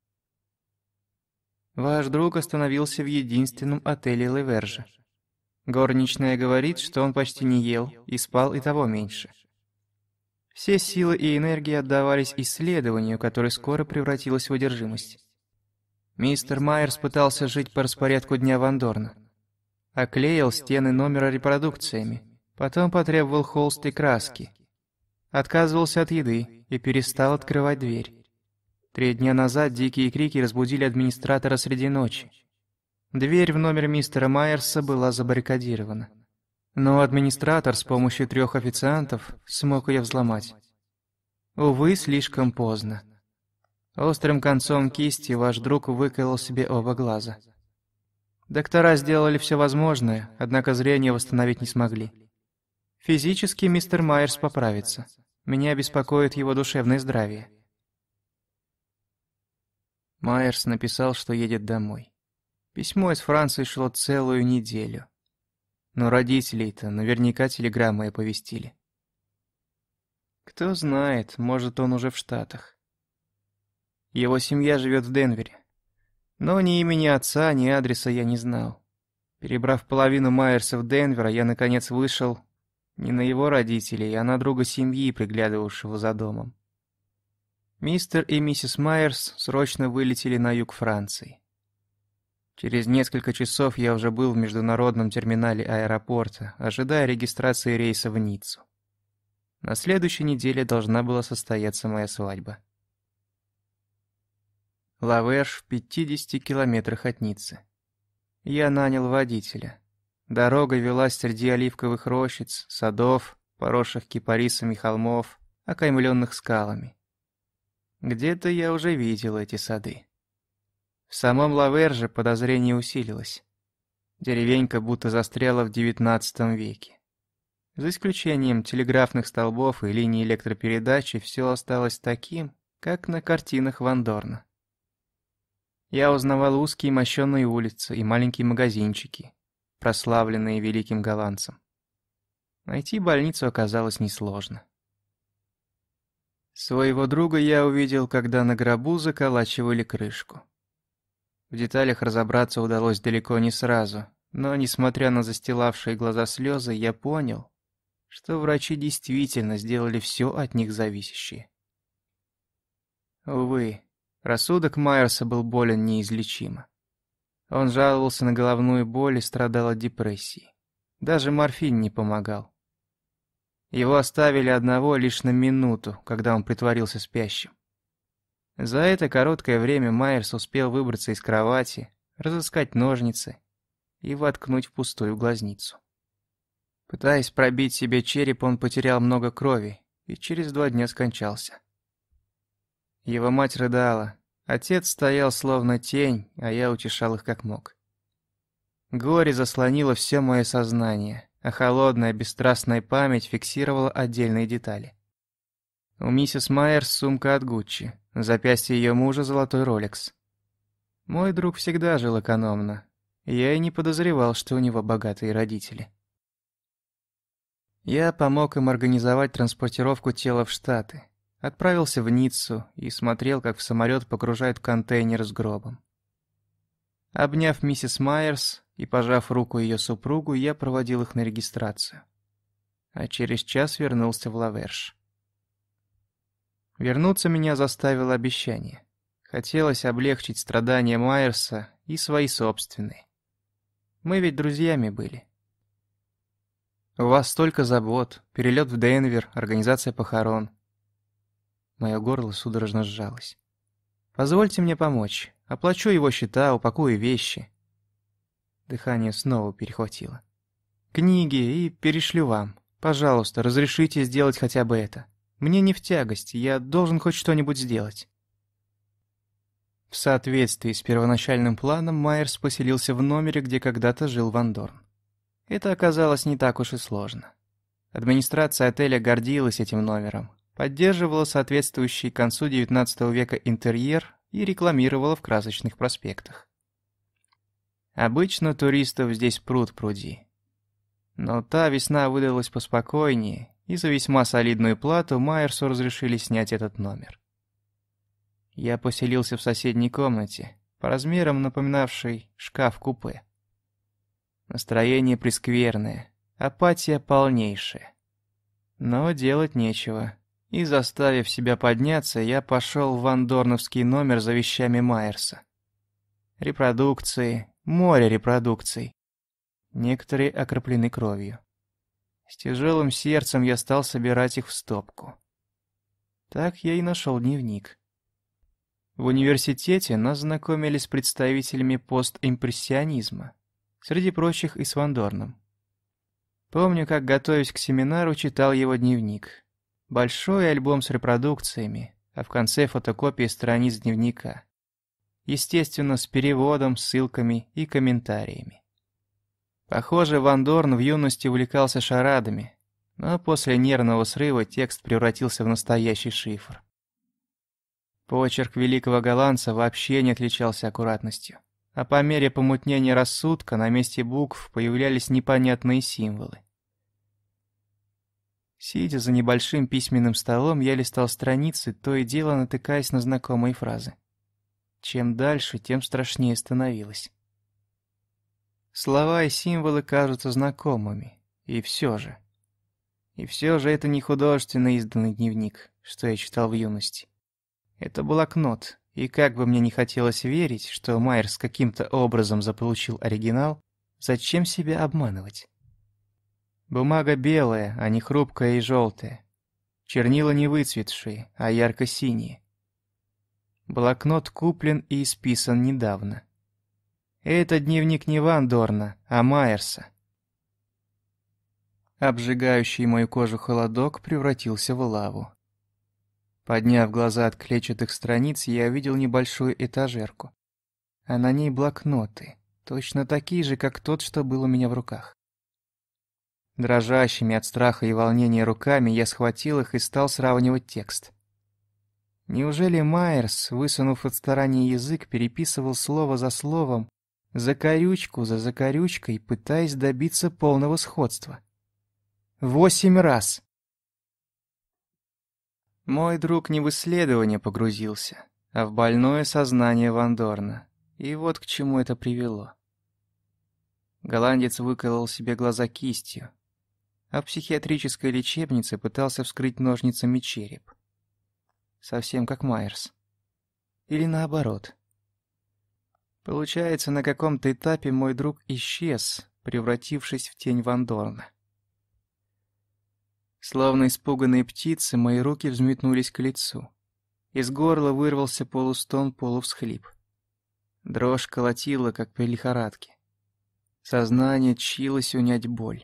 Ваш друг остановился в единственном отеле Леверже. Горничная говорит, что он почти не ел и спал и того меньше. Все силы и энергии отдавались исследованию, которое скоро превратилось в одержимость. Мистер Майерс пытался жить по распорядку дня Ван Дорна. Оклеил стены номера репродукциями, потом потребовал холст и краски. Отказывался от еды и перестал открывать дверь. Три дня назад дикие крики разбудили администратора среди ночи. Дверь в номер мистера Майерса была забаррикадирована. Но администратор с помощью трех официантов смог ее взломать. Увы, слишком поздно. Острым концом кисти ваш друг выколол себе оба глаза. Доктора сделали все возможное, однако зрение восстановить не смогли. Физически мистер Майерс поправится. Меня беспокоит его душевное здравие. Майерс написал, что едет домой. Письмо из Франции шло целую неделю. Но родителей-то наверняка телеграммой оповестили. Кто знает, может, он уже в Штатах. Его семья живет в Денвере. Но ни имени отца, ни адреса я не знал. Перебрав половину Майерсов Денвера, я наконец вышел не на его родителей, а на друга семьи, приглядывавшего за домом. Мистер и миссис Майерс срочно вылетели на юг Франции. Через несколько часов я уже был в международном терминале аэропорта, ожидая регистрации рейса в Ниццу. На следующей неделе должна была состояться моя свадьба. Лаверш в пятидесяти километрах от Ниццы. Я нанял водителя. Дорога велась среди оливковых рощиц, садов, поросших кипарисами холмов, окаймленных скалами. Где-то я уже видел эти сады. В самом Лаверже подозрение усилилось. Деревенька будто застряла в девятнадцатом веке. За исключением телеграфных столбов и линий электропередачи все осталось таким, как на картинах Ван Дорна. Я узнавал узкие мощеные улицы и маленькие магазинчики, прославленные великим голландцем. Найти больницу оказалось несложно. Своего друга я увидел, когда на гробу заколачивали крышку. В деталях разобраться удалось далеко не сразу, но, несмотря на застилавшие глаза слезы, я понял, что врачи действительно сделали все от них зависящее. Увы, рассудок Майерса был болен неизлечимо. Он жаловался на головную боль и страдал от депрессии. Даже морфин не помогал. Его оставили одного лишь на минуту, когда он притворился спящим. За это короткое время Майерс успел выбраться из кровати, разыскать ножницы и воткнуть в пустую глазницу. Пытаясь пробить себе череп, он потерял много крови и через два дня скончался. Его мать рыдала. Отец стоял словно тень, а я утешал их как мог. Горе заслонило все мое сознание, а холодная, бесстрастная память фиксировала отдельные детали. У миссис Майерс сумка от Гуччи, на запястье ее мужа золотой Ролекс. Мой друг всегда жил экономно, и я и не подозревал, что у него богатые родители. Я помог им организовать транспортировку тела в Штаты. Отправился в Ниццу и смотрел, как в самолет погружают контейнер с гробом. Обняв миссис Майерс и пожав руку ее супругу, я проводил их на регистрацию. А через час вернулся в Лаверш. Вернуться меня заставило обещание. Хотелось облегчить страдания Майерса и свои собственные. Мы ведь друзьями были. У вас столько забот, перелет в Денвер, организация похорон. Мое горло судорожно сжалось. Позвольте мне помочь. Оплачу его счета, упакую вещи. Дыхание снова перехватило. Книги и перешлю вам. Пожалуйста, разрешите сделать хотя бы это. Мне не в тягость, я должен хоть что-нибудь сделать. В соответствии с первоначальным планом Майерс поселился в номере, где когда-то жил Ван Дорн. Это оказалось не так уж и сложно. Администрация отеля гордилась этим номером, поддерживала соответствующий к концу девятнадцатого века интерьер и рекламировала в красочных проспектах. Обычно туристов здесь пруд-пруди. Но та весна выдалась поспокойнее, и за весьма солидную плату Майерсу разрешили снять этот номер. Я поселился в соседней комнате, по размерам напоминавшей шкаф-купе. Настроение прескверное, апатия полнейшая. Но делать нечего. И, заставив себя подняться, я пошел в вандорновский номер за вещами Майерса. Репродукции, море репродукций. Некоторые окроплены кровью. С тяжелым сердцем я стал собирать их в стопку. Так я и нашел дневник. В университете нас знакомили с представителями постимпрессионизма, среди прочих и с Ван Дорном. Помню, как, готовясь к семинару, читал его дневник. Большой альбом с репродукциями, а в конце фотокопии страниц дневника. Естественно, с переводом, ссылками и комментариями. Похоже, Ван Дорн в юности увлекался шарадами, Но после нервного срыва текст превратился в настоящий шифр. Почерк великого голландца вообще не отличался аккуратностью, а по мере помутнения рассудка на месте букв появлялись непонятные символы. Сидя за небольшим письменным столом, я листал страницы, то и дело натыкаясь на знакомые фразы. Чем дальше, тем страшнее становилось. Слова и символы кажутся знакомыми, и все же. И все же это не художественно изданный дневник, что я читал в юности. Это блокнот, и как бы мне не хотелось верить, что Майерс каким-то образом заполучил оригинал, зачем себя обманывать? Бумага белая, а не хрупкая и желтая. Чернила не выцветшие, а ярко-синие. Блокнот куплен и исписан недавно. Это дневник не Ван Дорна, а Майерса. Обжигающий мою кожу холодок превратился в лаву. Подняв глаза от клетчатых страниц, я увидел небольшую этажерку. А на ней блокноты, точно такие же, как тот, что был у меня в руках. Дрожащими от страха и волнения руками я схватил их и стал сравнивать текст. Неужели Майерс, высунув от старания язык, переписывал слово за словом, закорючку за закорючкой, пытаясь добиться полного сходства? Восемь раз! Мой друг не в исследование погрузился, а в больное сознание Ван Дорна. И вот к чему это привело. Голландец выколол себе глаза кистью, а в психиатрической лечебнице пытался вскрыть ножницами череп. Совсем как Майерс. Или наоборот. Получается, на каком-то этапе мой друг исчез, превратившись в тень Ван Дорна. Словно испуганные птицы, мои руки взметнулись к лицу. Из горла вырвался полустон, полувсхлип. Дрожь колотила, как при лихорадке. Сознание тщилось унять боль.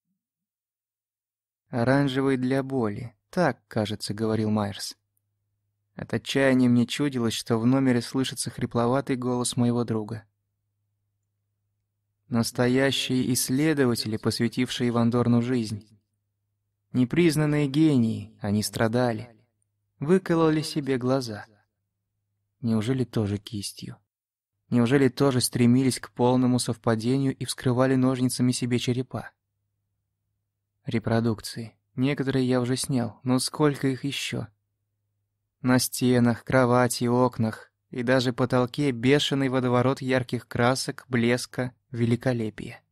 «Оранжевый для боли», так, кажется, говорил Майерс. От отчаяния мне чудилось, что в номере слышится хрипловатый голос моего друга. Настоящие исследователи, посвятившие Ван Дорну жизнь. Непризнанные гении, они страдали. Выкололи себе глаза. Неужели тоже кистью? Неужели тоже стремились к полному совпадению и вскрывали ножницами себе черепа? Репродукции. Некоторые я уже снял, но сколько их еще? На стенах, кровати, окнах и даже потолке бешеный водоворот ярких красок, блеска, великолепия.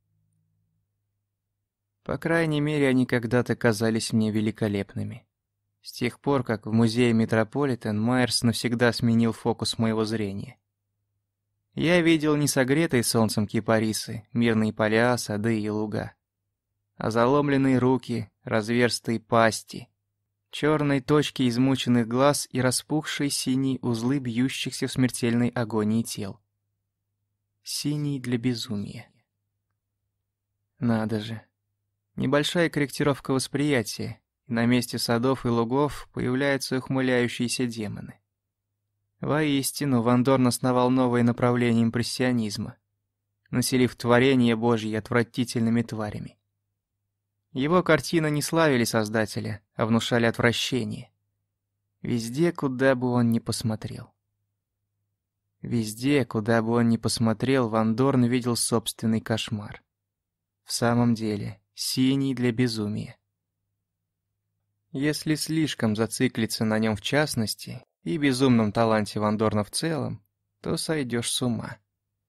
По крайней мере, они когда-то казались мне великолепными. С тех пор, как в музее Метрополитен Майерс навсегда сменил фокус моего зрения. Я видел не согретые солнцем кипарисы, мирные поля, сады и луга, а заломленные руки, разверстые пасти, черные точки измученных глаз и распухшие синие узлы бьющихся в смертельной агонии тел. Синий для безумия. Надо же. Небольшая корректировка восприятия, и на месте садов и лугов появляются ухмыляющиеся демоны. Воистину, Ван Дорн основал новое направление импрессионизма, населив творение Божье отвратительными тварями. Его картины не славили создателя, а внушали отвращение. Везде, куда бы он ни посмотрел. Везде, куда бы он ни посмотрел, Ван Дорн видел собственный кошмар. В самом деле, синий для безумия. Если слишком зациклиться на нем в частности и безумном таланте Ван Дорна в целом, то сойдешь с ума.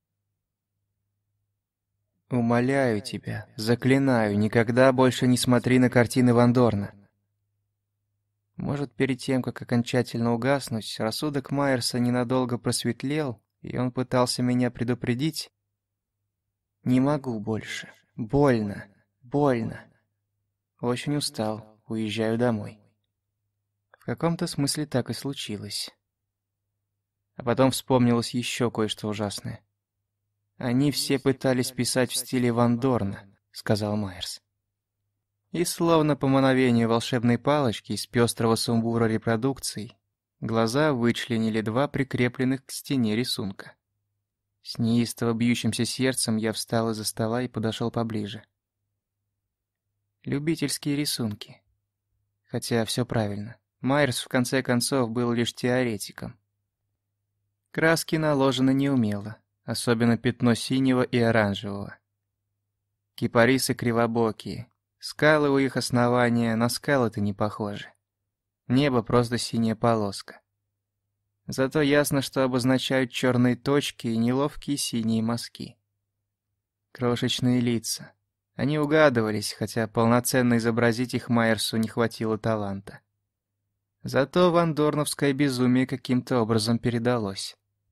Умоляю тебя, заклинаю, никогда больше не смотри на картины Ван Дорна. Может, перед тем, как окончательно угаснуть, рассудок Майерса ненадолго просветлел, и он пытался меня предупредить? Не могу больше. Больно. Больно. Очень устал. Уезжаю домой. В каком-то смысле так и случилось. А потом вспомнилось еще кое-что ужасное. «Они все пытались писать в стиле Ван Дорна», — сказал Майерс. И словно по мановению волшебной палочки из пестрого сумбура репродукций, глаза вычленили два прикрепленных к стене рисунка. С неистово бьющимся сердцем я встал из-за стола и подошел поближе. Любительские рисунки. Хотя все правильно. Майерс в конце концов был лишь теоретиком. Краски наложены неумело, особенно пятно синего и оранжевого. Кипарисы кривобокие. Скалы у их основания на скалы-то не похожи. Небо просто синяя полоска. Зато ясно, что обозначают черные точки и неловкие синие мазки. Крошечные лица. Они угадывались, хотя полноценно изобразить их Майерсу не хватило таланта. Зато вандорновское безумие каким-то образом передалось.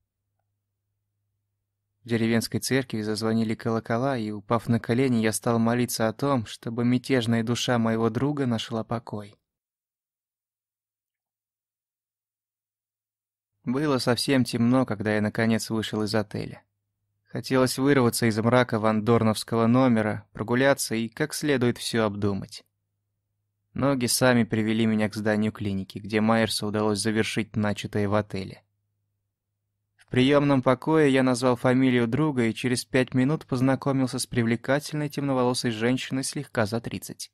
В деревенской церкви зазвонили колокола, и, упав на колени, я стал молиться о том, чтобы мятежная душа моего друга нашла покой. Было совсем темно, когда я наконец вышел из отеля. Хотелось вырваться из мрака вандорновского номера, прогуляться и как следует все обдумать. Ноги сами привели меня к зданию клиники, где Майерсу удалось завершить начатое в отеле. В приемном покое я назвал фамилию друга и через пять минут познакомился с привлекательной темноволосой женщиной слегка за тридцать.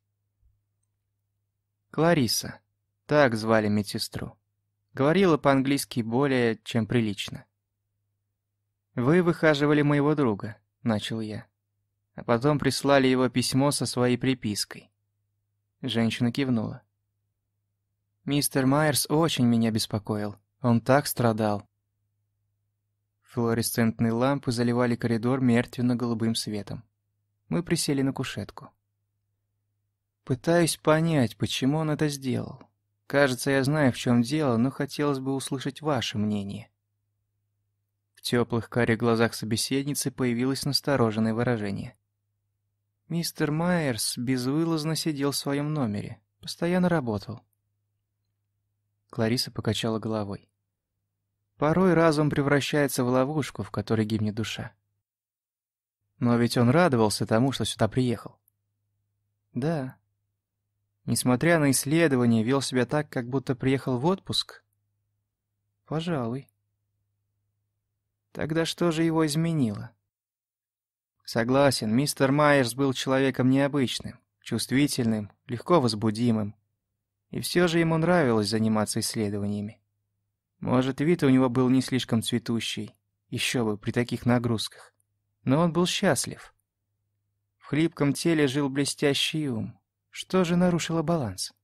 Клариса. Так звали медсестру. Говорила по-английски более чем прилично. «Вы выхаживали моего друга», — начал я. А потом прислали его письмо со своей припиской. Женщина кивнула. «Мистер Майерс очень меня беспокоил. Он так страдал». Флуоресцентные лампы заливали коридор мертвенно-голубым светом. Мы присели на кушетку. Пытаюсь понять, почему он это сделал. Кажется, я знаю, в чем дело, но хотелось бы услышать ваше мнение. В теплых карих глазах собеседницы появилось настороженное выражение. Мистер Майерс безвылазно сидел в своем номере, постоянно работал. Клариса покачала головой. Порой разум превращается в ловушку, в которой гибнет душа. Но ведь он радовался тому, что сюда приехал. Да. Несмотря на исследования, вел себя так, как будто приехал в отпуск? Пожалуй. Тогда что же его изменило? Согласен, мистер Майерс был человеком необычным, чувствительным, легко возбудимым. И все же ему нравилось заниматься исследованиями. Может, вид у него был не слишком цветущий, еще бы при таких нагрузках. Но он был счастлив. В хлипком теле жил блестящий ум. Что же нарушило баланс?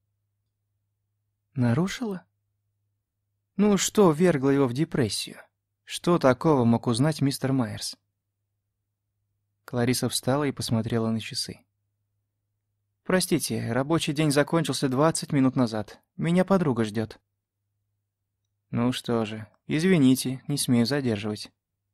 Нарушило? Ну, что ввергло его в депрессию? Что такого мог узнать мистер Майерс? Клариса встала и посмотрела на часы. «Простите, рабочий день закончился двадцать минут назад. Меня подруга ждет». «Ну что же, извините, не смею задерживать».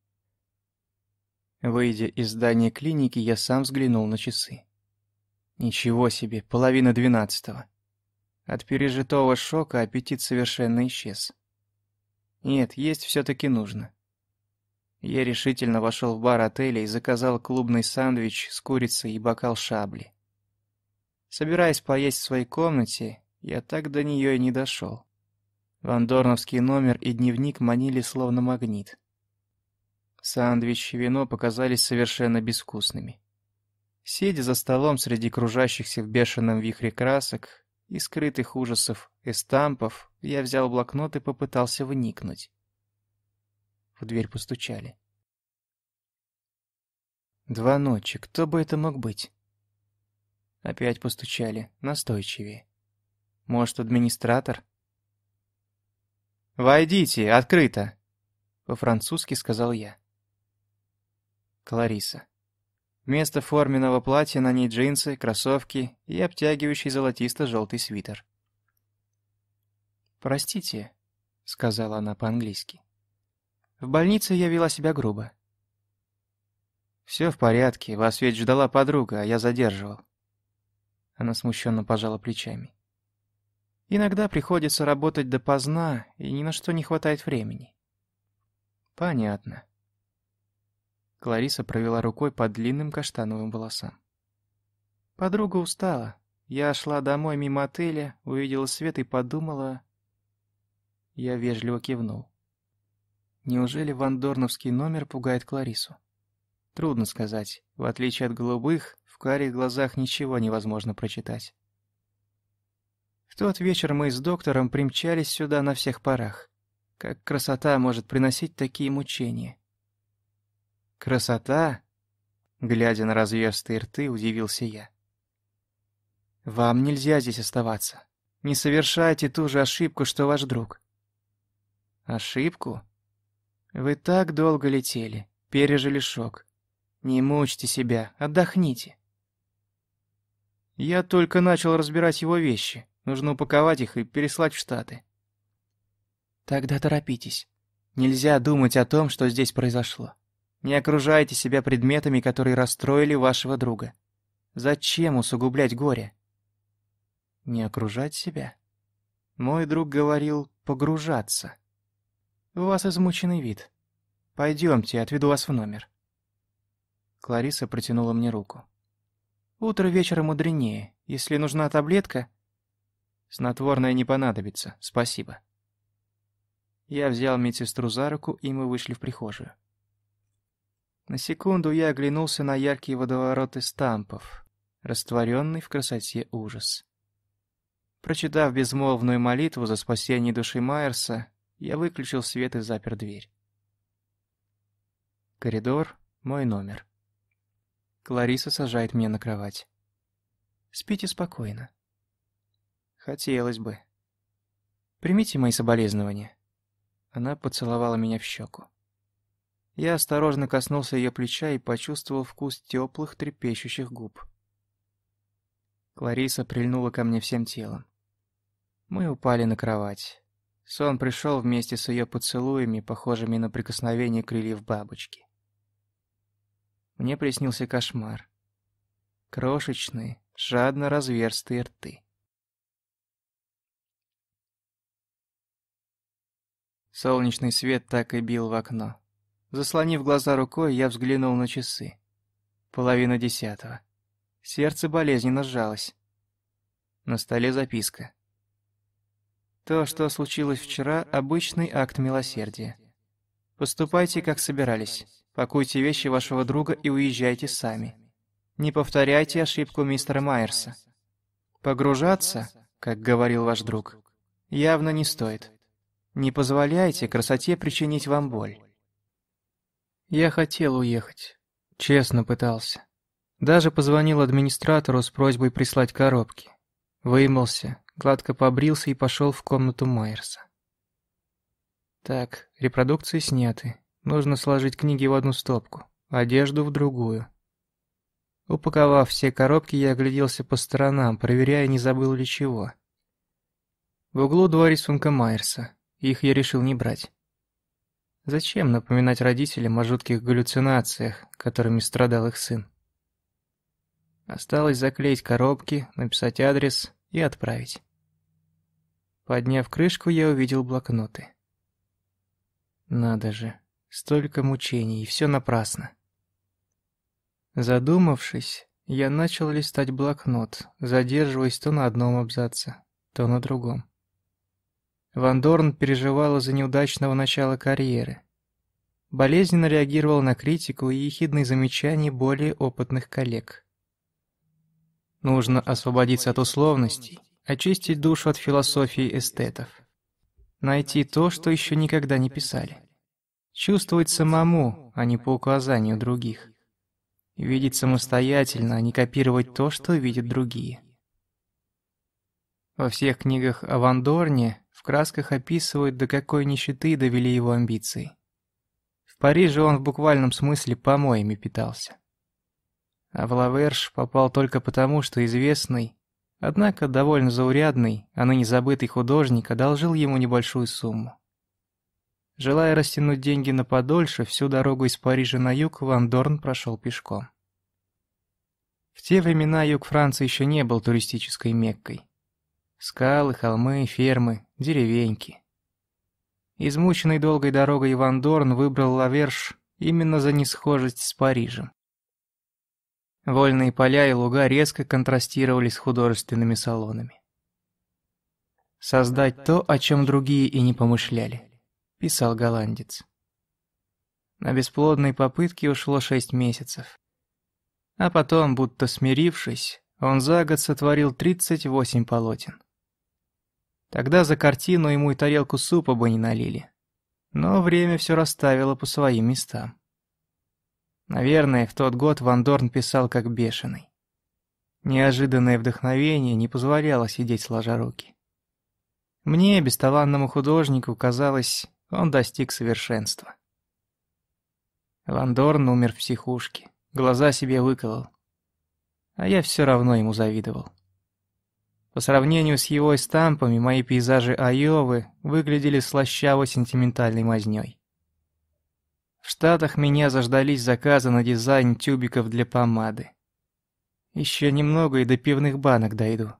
Выйдя из здания клиники, я сам взглянул на часы. Ничего себе, половина двенадцатого. От пережитого шока аппетит совершенно исчез. Нет, есть все-таки нужно. Я решительно вошел в бар отеля и заказал клубный sándвич с курицей и бокал шабли. Собираясь поесть в своей комнате, я так до нее и не дошел. Вандорновский номер и дневник манили словно магнит. Sándвич и вино показались совершенно безвкусными. Сидя за столом среди кружащихся в бешеном вихре красок и скрытых ужасов эстампов, я взял блокнот и попытался вникнуть. В дверь постучали. Два ночи, кто бы это мог быть? Опять постучали, настойчивее. Может, администратор? «Войдите, открыто!» — по-французски сказал я. Клариса. Вместо форменного платья на ней джинсы, кроссовки и обтягивающий золотисто-желтый свитер. «Простите», — сказала она по-английски. «В больнице я вела себя грубо». «Все в порядке, вас ведь ждала подруга, а я задерживал». Она смущенно пожала плечами. «Иногда приходится работать допоздна, и ни на что не хватает времени». «Понятно». Клариса провела рукой по длинным каштановым волосам. Подруга устала. Я шла домой мимо отеля, увидела свет и подумала... Я вежливо кивнул. Неужели вандорновский номер пугает Кларису? Трудно сказать. В отличие от голубых, в карих глазах ничего невозможно прочитать. В тот вечер мы с доктором примчались сюда на всех парах. Как красота может приносить такие мучения? Красота? Глядя на разверстые рты, удивился я. Вам нельзя здесь оставаться. Не совершайте ту же ошибку, что ваш друг. Ошибку? Вы так долго летели, пережили шок. Не мучьте себя, отдохните. Я только начал разбирать его вещи. Нужно упаковать их и переслать в Штаты. Тогда торопитесь. Нельзя думать о том, что здесь произошло. Не окружайте себя предметами, которые расстроили вашего друга. Зачем усугублять горе? Не окружать себя? Мой друг говорил погружаться. У вас измученный вид. Пойдемте, отведу вас в номер. Клариса протянула мне руку. Утро вечера мудренее. Если нужна таблетка... Снотворное не понадобится, спасибо. Я взял медсестру за руку, и мы вышли в прихожую. На секунду я оглянулся на яркие водовороты стампов, растворенный в красоте ужас. Прочитав безмолвную молитву за спасение души Майерса, я выключил свет и запер дверь. Коридор, мой номер. Клариса сажает меня на кровать. Спите спокойно. Хотелось бы. Примите мои соболезнования. Она поцеловала меня в щеку. Я осторожно коснулся ее плеча и почувствовал вкус теплых, трепещущих губ. Клариса прильнула ко мне всем телом. Мы упали на кровать. Сон пришел вместе с ее поцелуями, похожими на прикосновение крыльев бабочки. Мне приснился кошмар. Крошечные, жадно разверстые рты. Солнечный свет так и бил в окно. Заслонив глаза рукой, я взглянул на часы. Половина десятого. Сердце болезненно сжалось. На столе записка. То, что случилось вчера, обычный акт милосердия. Поступайте, как собирались. Пакуйте вещи вашего друга и уезжайте сами. Не повторяйте ошибку мистера Майерса. Погружаться, как говорил ваш друг, явно не стоит. Не позволяйте красоте причинить вам боль. Я хотел уехать. Честно пытался. Даже позвонил администратору с просьбой прислать коробки. Вымылся, гладко побрился и пошел в комнату Майерса. Так, репродукции сняты. Нужно сложить книги в одну стопку, одежду в другую. Упаковав все коробки, я огляделся по сторонам, проверяя, не забыл ли чего. В углу два рисунка Майерса. Их я решил не брать. Зачем напоминать родителям о жутких галлюцинациях, которыми страдал их сын? Осталось заклеить коробки, написать адрес и отправить. Подняв крышку, я увидел блокноты. Надо же, столько мучений, и все напрасно. Задумавшись, я начал листать блокнот, задерживаясь то на одном абзаце, то на другом. Ван Дорн переживал из-за неудачного начала карьеры. Болезненно реагировал на критику и ехидные замечания более опытных коллег. Нужно освободиться от условностей, очистить душу от философии эстетов. Найти то, что еще никогда не писали. Чувствовать самому, а не по указанию других. Видеть самостоятельно, а не копировать то, что видят другие. Во всех книгах о Ван Дорне в красках описывают, до какой нищеты довели его амбиции. В Париже он в буквальном смысле помоями питался. А в Лаверш попал только потому, что известный, однако довольно заурядный, а ныне забытый художник одолжил ему небольшую сумму. Желая растянуть деньги на подольше, всю дорогу из Парижа на юг Ван Дорн прошел пешком. В те времена юг Франции еще не был туристической Меккой. Скалы, холмы, фермы, деревеньки. Измученный долгой дорогой Ван Дорн выбрал Лаверш именно за несхожесть с Парижем. Вольные поля и луга резко контрастировали с художественными салонами. «Создать то, о чем другие и не помышляли», — писал голландец. На бесплодные попытки ушло шесть месяцев. А потом, будто смирившись, он за год сотворил тридцать восемь полотен. Тогда за картину ему и тарелку супа бы не налили. Но время все расставило по своим местам. Наверное, в тот год Ван Дорн писал как бешеный. Неожиданное вдохновение не позволяло сидеть сложа руки. Мне, бесталанному художнику, казалось, он достиг совершенства. Ван Дорн умер в психушке, глаза себе выколол. А я все равно ему завидовал. По сравнению с его эстампами, мои пейзажи Айовы выглядели слащаво-сентиментальной мазнёй. В Штатах меня заждались заказы на дизайн тюбиков для помады. Еще немного и до пивных банок дойду.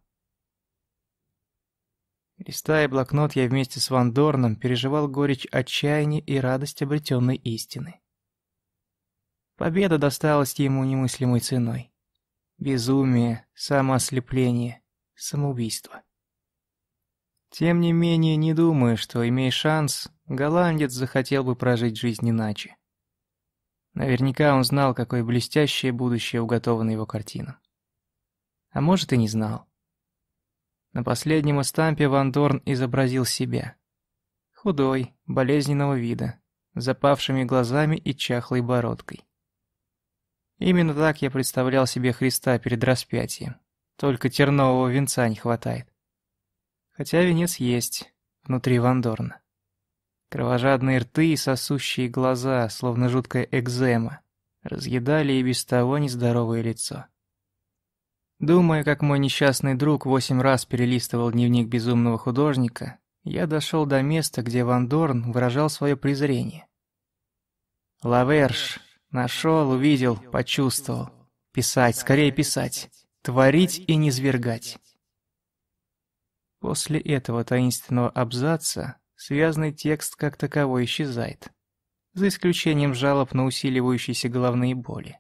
Листая блокнот, я вместе с Ван Дорном переживал горечь отчаяния и радость обретенной истины. Победа досталась ему немыслимой ценой. Безумие, самоослепление, самоубийство. Тем не менее, не думаю, что, имея шанс, голландец захотел бы прожить жизнь иначе. Наверняка он знал, какое блестящее будущее уготовано его картинам. А может, и не знал. На последнем эстампе Ван Дорн изобразил себя. Худой, болезненного вида, с запавшими глазами и чахлой бородкой. Именно так я представлял себе Христа перед распятием. Только тернового венца не хватает. Хотя венец есть внутри Ван Дорна. Кровожадные рты и сосущие глаза, словно жуткая экзема, разъедали и без того нездоровое лицо. Думая, как мой несчастный друг восемь раз перелистывал дневник безумного художника, я дошел до места, где Ван Дорн выражал свое презрение. Лаверш. Нашел, увидел, почувствовал. Писать, скорее писать. Творить и низвергать. После этого таинственного абзаца связанный текст как таковой исчезает, за исключением жалоб на усиливающиеся головные боли.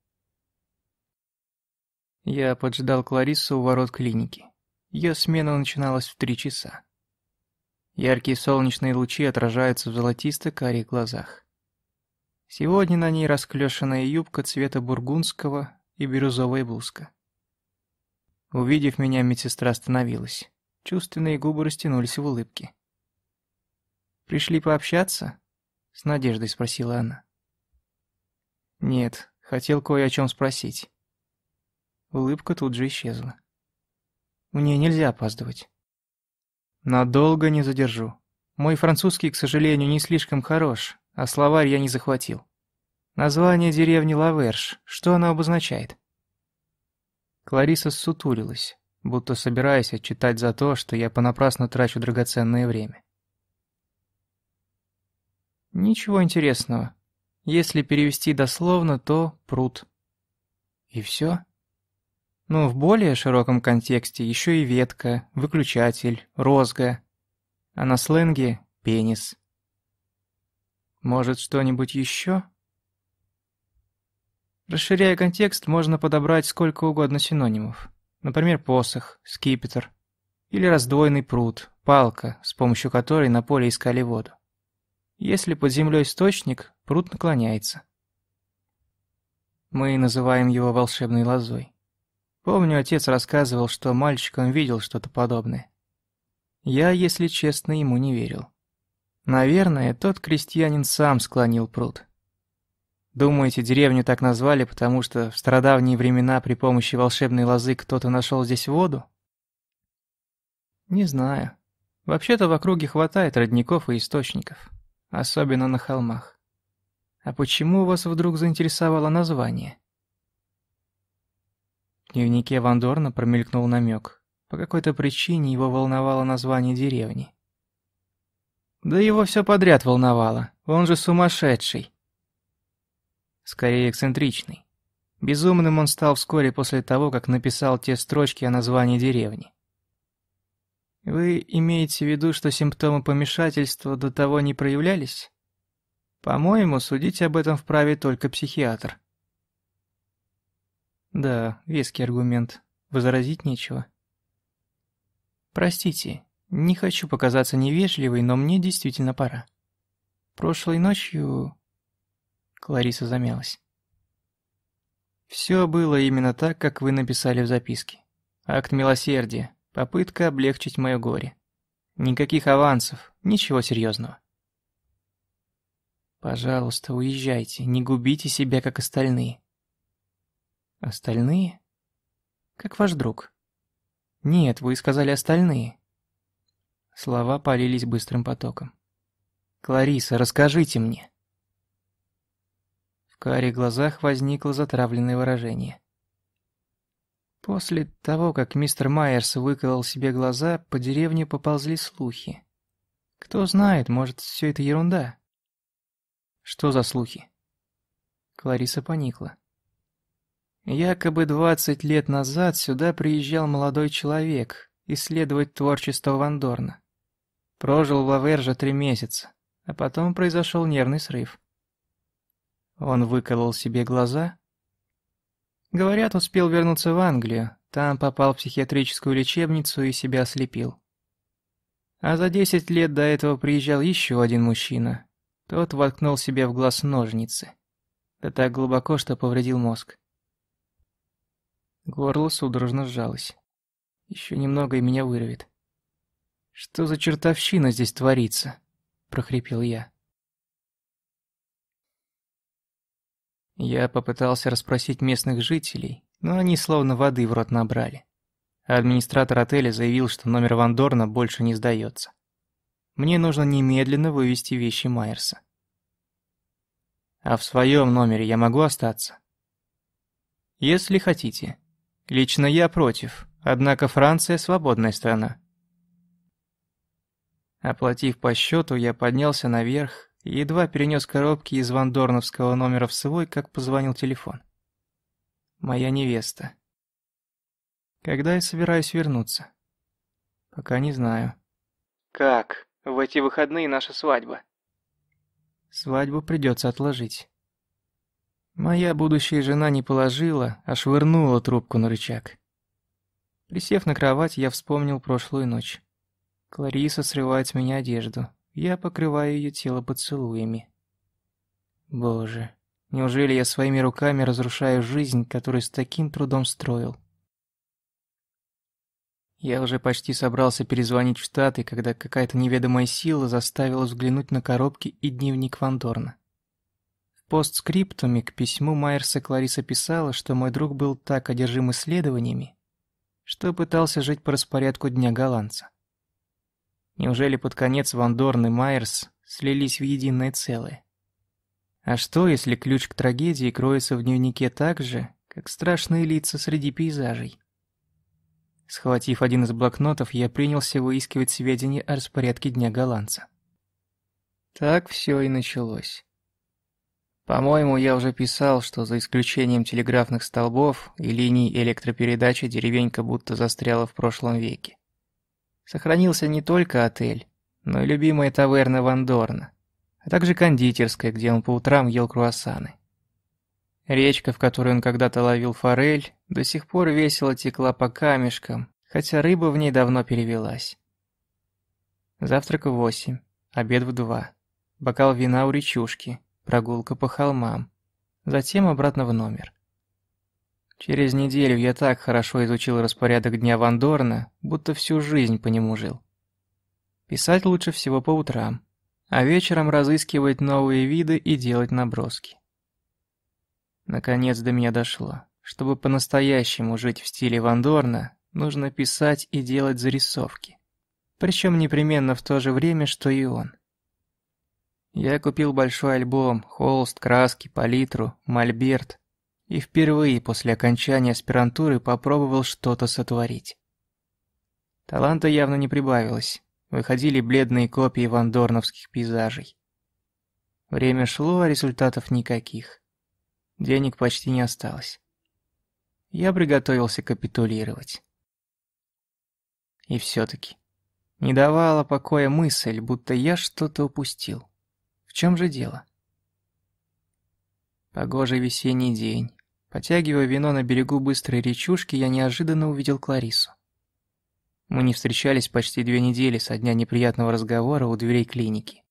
Я поджидал Клариссу у ворот клиники. Ее смена начиналась в три часа. Яркие солнечные лучи отражаются в золотисто-карих глазах. Сегодня на ней расклешенная юбка цвета бургундского и бирюзовая блузка. Увидев меня, медсестра остановилась. Чувственные губы растянулись в улыбке. «Пришли пообщаться?» — с надеждой спросила она. «Нет, хотел кое о чем спросить». Улыбка тут же исчезла. «Мне нельзя опаздывать». «Надолго не задержу. Мой французский, к сожалению, не слишком хорош, а словарь я не захватил. Название деревни Лаверш, что оно обозначает?» Клариса ссутулилась, будто собираясь отчитать за то, что я понапрасну трачу драгоценное время. «Ничего интересного. Если перевести дословно, то пруд». «И все?» Ну, в более широком контексте еще и ветка, выключатель, розга, а на сленге – пенис. Может, что-нибудь еще? Расширяя контекст, можно подобрать сколько угодно синонимов. Например, посох, скипетр или раздвоенный пруд, палка, с помощью которой на поле искали воду. Если под землей источник, пруд наклоняется. Мы называем его волшебной лозой. Помню, отец рассказывал, что мальчиком видел что-то подобное. Я, если честно, ему не верил. Наверное, тот крестьянин сам склонил пруд. Думаете, деревню так назвали, потому что в стародавние времена при помощи волшебной лозы кто-то нашел здесь воду? Не знаю. Вообще-то в округе хватает родников и источников, особенно на холмах. А почему вас вдруг заинтересовало название? В дневнике Ван Дорна промелькнул намек. По какой-то причине его волновало название деревни. Да его все подряд волновало, он же сумасшедший. Скорее эксцентричный. Безумным он стал вскоре после того, как написал те строчки о названии деревни. Вы имеете в виду, что симптомы помешательства до того не проявлялись? По-моему, судить об этом вправе только психиатр. Да, веский аргумент. Возразить нечего. Простите, не хочу показаться невежливой, но мне действительно пора. Прошлой ночью... Клариса замялась. Все было именно так, как вы написали в записке. Акт милосердия, попытка облегчить мое горе. Никаких авансов, ничего серьезного. Пожалуйста, уезжайте, не губите себя, как остальные. Остальные? Как ваш друг? Нет, вы сказали остальные. Слова полились быстрым потоком. Клариса, расскажите мне. В карих глазах возникло затравленное выражение. После того, как мистер Майерс выколол себе глаза, по деревне поползли слухи. Кто знает, может, все это ерунда. Что за слухи? Клариса поникла. Якобы двадцать лет назад сюда приезжал молодой человек исследовать творчество Ван Дорна. Прожил в Лаверже три месяца, а потом произошел нервный срыв. Он выколол себе глаза. Говорят, успел вернуться в Англию, там попал в психиатрическую лечебницу и себя ослепил. А за десять лет до этого приезжал еще один мужчина. Тот воткнул себе в глаз ножницы. Да так глубоко, что повредил мозг. Горло судорожно сжалось. Еще немного и меня вырвет. «Что за чертовщина здесь творится?» – прохрипел я. Я попытался расспросить местных жителей, но они словно воды в рот набрали. Администратор отеля заявил, что номер Ван Дорна больше не сдается. Мне нужно немедленно вывести вещи Майерса. А в своем номере я могу остаться? Если хотите. Лично я против, однако Франция свободная страна. Оплатив по счету, я поднялся наверх и едва перенес коробки из вандорновского номера в свой, как позвонил телефон. Моя невеста. Когда я собираюсь вернуться? Пока не знаю. Как? В эти выходные наша свадьба. Свадьбу придется отложить. Моя будущая жена не положила, а швырнула трубку на рычаг. Присев на кровать, я вспомнил прошлую ночь. Клариса срывает с меня одежду. Я покрываю ее тело поцелуями. Боже, неужели я своими руками разрушаю жизнь, которую с таким трудом строил? Я уже почти собрался перезвонить в Штаты, когда какая-то неведомая сила заставила взглянуть на коробки и дневник Ван Дорна. В постскриптуме к письму Майерса Клариса писала, что мой друг был так одержим исследованиями, что пытался жить по распорядку Дня голландца. Неужели под конец Ван Дорн и Майерс слились в единое целое? А что, если ключ к трагедии кроется в дневнике так же, как страшные лица среди пейзажей? Схватив один из блокнотов, я принялся выискивать сведения о распорядке Дня голландца. Так все и началось. По-моему, я уже писал, что за исключением телеграфных столбов и линий электропередачи деревенька будто застряла в прошлом веке. Сохранился не только отель, но и любимая таверна Ван Дорна, а также кондитерская, где он по утрам ел круассаны. Речка, в которой он когда-то ловил форель, до сих пор весело текла по камешкам, хотя рыба в ней давно перевелась. Завтрак в восемь, обед в два, бокал вина у речушки, прогулка по холмам, затем обратно в номер. Через неделю я так хорошо изучил распорядок дня Ван Дорна, будто всю жизнь по нему жил. Писать лучше всего по утрам, а вечером разыскивать новые виды и делать наброски. Наконец до меня дошло. Чтобы по-настоящему жить в стиле Ван Дорна, нужно писать и делать зарисовки. Причем непременно в то же время, что и он. Я купил большой альбом, холст, краски, палитру, мольберт и впервые после окончания аспирантуры попробовал что-то сотворить. Таланта явно не прибавилось, выходили бледные копии вандорновских пейзажей. Время шло, а результатов никаких. Денег почти не осталось. Я приготовился капитулировать. И все-таки не давала покоя мысль, будто я что-то упустил. В чем же дело? Погожий весенний день. Потягивая вино на берегу быстрой речушки, я неожиданно увидел Кларису. Мы не встречались почти две недели со дня неприятного разговора у дверей клиники.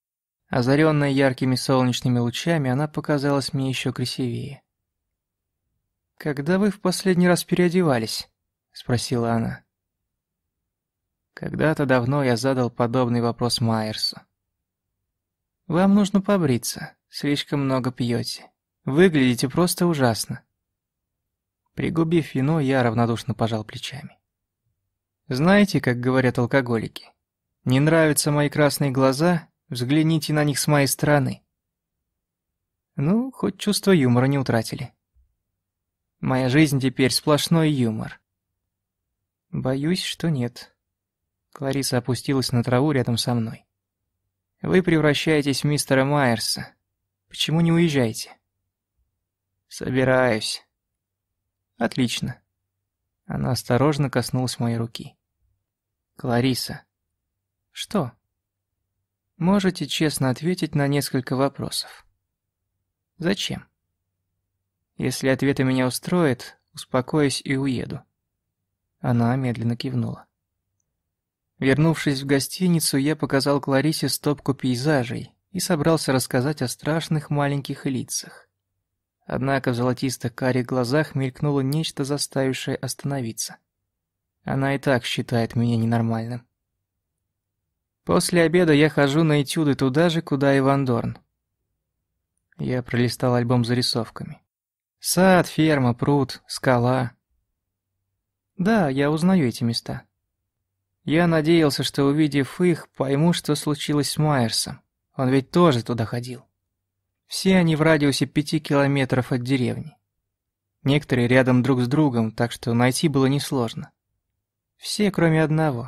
Озаренная яркими солнечными лучами, она показалась мне еще красивее. «Когда вы в последний раз переодевались?» – спросила она. Когда-то давно я задал подобный вопрос Майерсу. «Вам нужно побриться, слишком много пьете. Выглядите просто ужасно». Пригубив вино, я равнодушно пожал плечами. «Знаете, как говорят алкоголики? Не нравятся мои красные глаза? Взгляните на них с моей стороны». Ну, хоть чувство юмора не утратили. Моя жизнь теперь сплошной юмор. Боюсь, что нет. Клариса опустилась на траву рядом со мной. Вы превращаетесь в мистера Майерса. Почему не уезжаете? Собираюсь. Отлично. Она осторожно коснулась моей руки. Клариса. Что? Можете честно ответить на несколько вопросов. Зачем? Если ответы меня устроят, успокоюсь и уеду. Она медленно кивнула. Вернувшись в гостиницу, я показал Кларисе стопку пейзажей и собрался рассказать о страшных маленьких лицах. Однако в золотистых карих глазах мелькнуло нечто, заставившее остановиться. Она и так считает меня ненормальным. После обеда я хожу на этюды туда же, куда и Ван Дорн. Я пролистал альбом с зарисовками. Сад, ферма, пруд, скала. Да, я узнаю эти места. Я надеялся, что, увидев их, пойму, что случилось с Майерсом. Он ведь тоже туда ходил. Все они в радиусе пяти километров от деревни. Некоторые рядом друг с другом, так что найти было несложно. Все, кроме одного.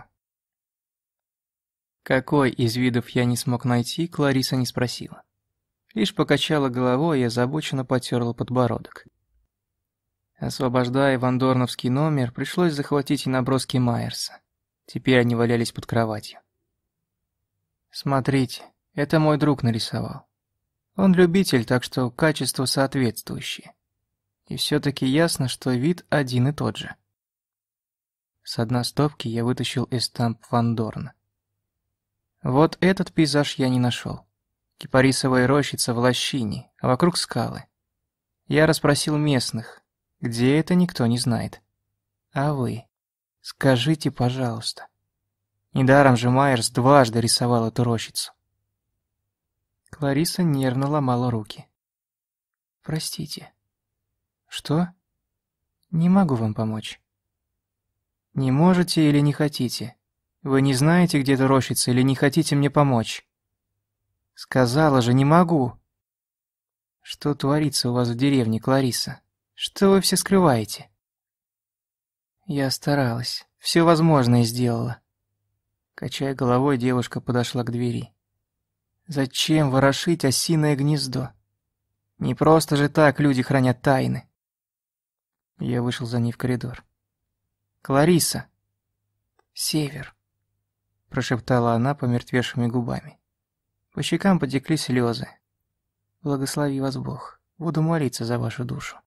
Какой из видов я не смог найти, Клариса не спросила. Лишь покачала головой и озабоченно потерла подбородок. Освобождая вандорновский номер, пришлось захватить и наброски Майерса. Теперь они валялись под кроватью. Смотрите, это мой друг нарисовал. Он любитель, так что качество соответствующее. И все-таки ясно, что вид один и тот же. С дна стопки я вытащил эстамп Ван Дорна. Вот этот пейзаж я не нашел. Кипарисовая рощица в лощине, а вокруг скалы. Я расспросил местных. Где это, никто не знает. А вы? Скажите, пожалуйста. Недаром же Майерс дважды рисовал эту рощицу. Клариса нервно ломала руки. Простите. Что? Не могу вам помочь. Не можете или не хотите? Вы не знаете, где эта рощица, или не хотите мне помочь? Сказала же, не могу. Что творится у вас в деревне, Клариса? Что вы все скрываете? Я старалась, все возможное сделала. Качая головой, девушка подошла к двери. Зачем ворошить осиное гнездо? Не просто же так люди хранят тайны. Я вышел за ней в коридор. Клариса. Север, прошептала она помертвевшими губами. По щекам потекли слезы. Благослови вас Бог. Буду молиться за вашу душу.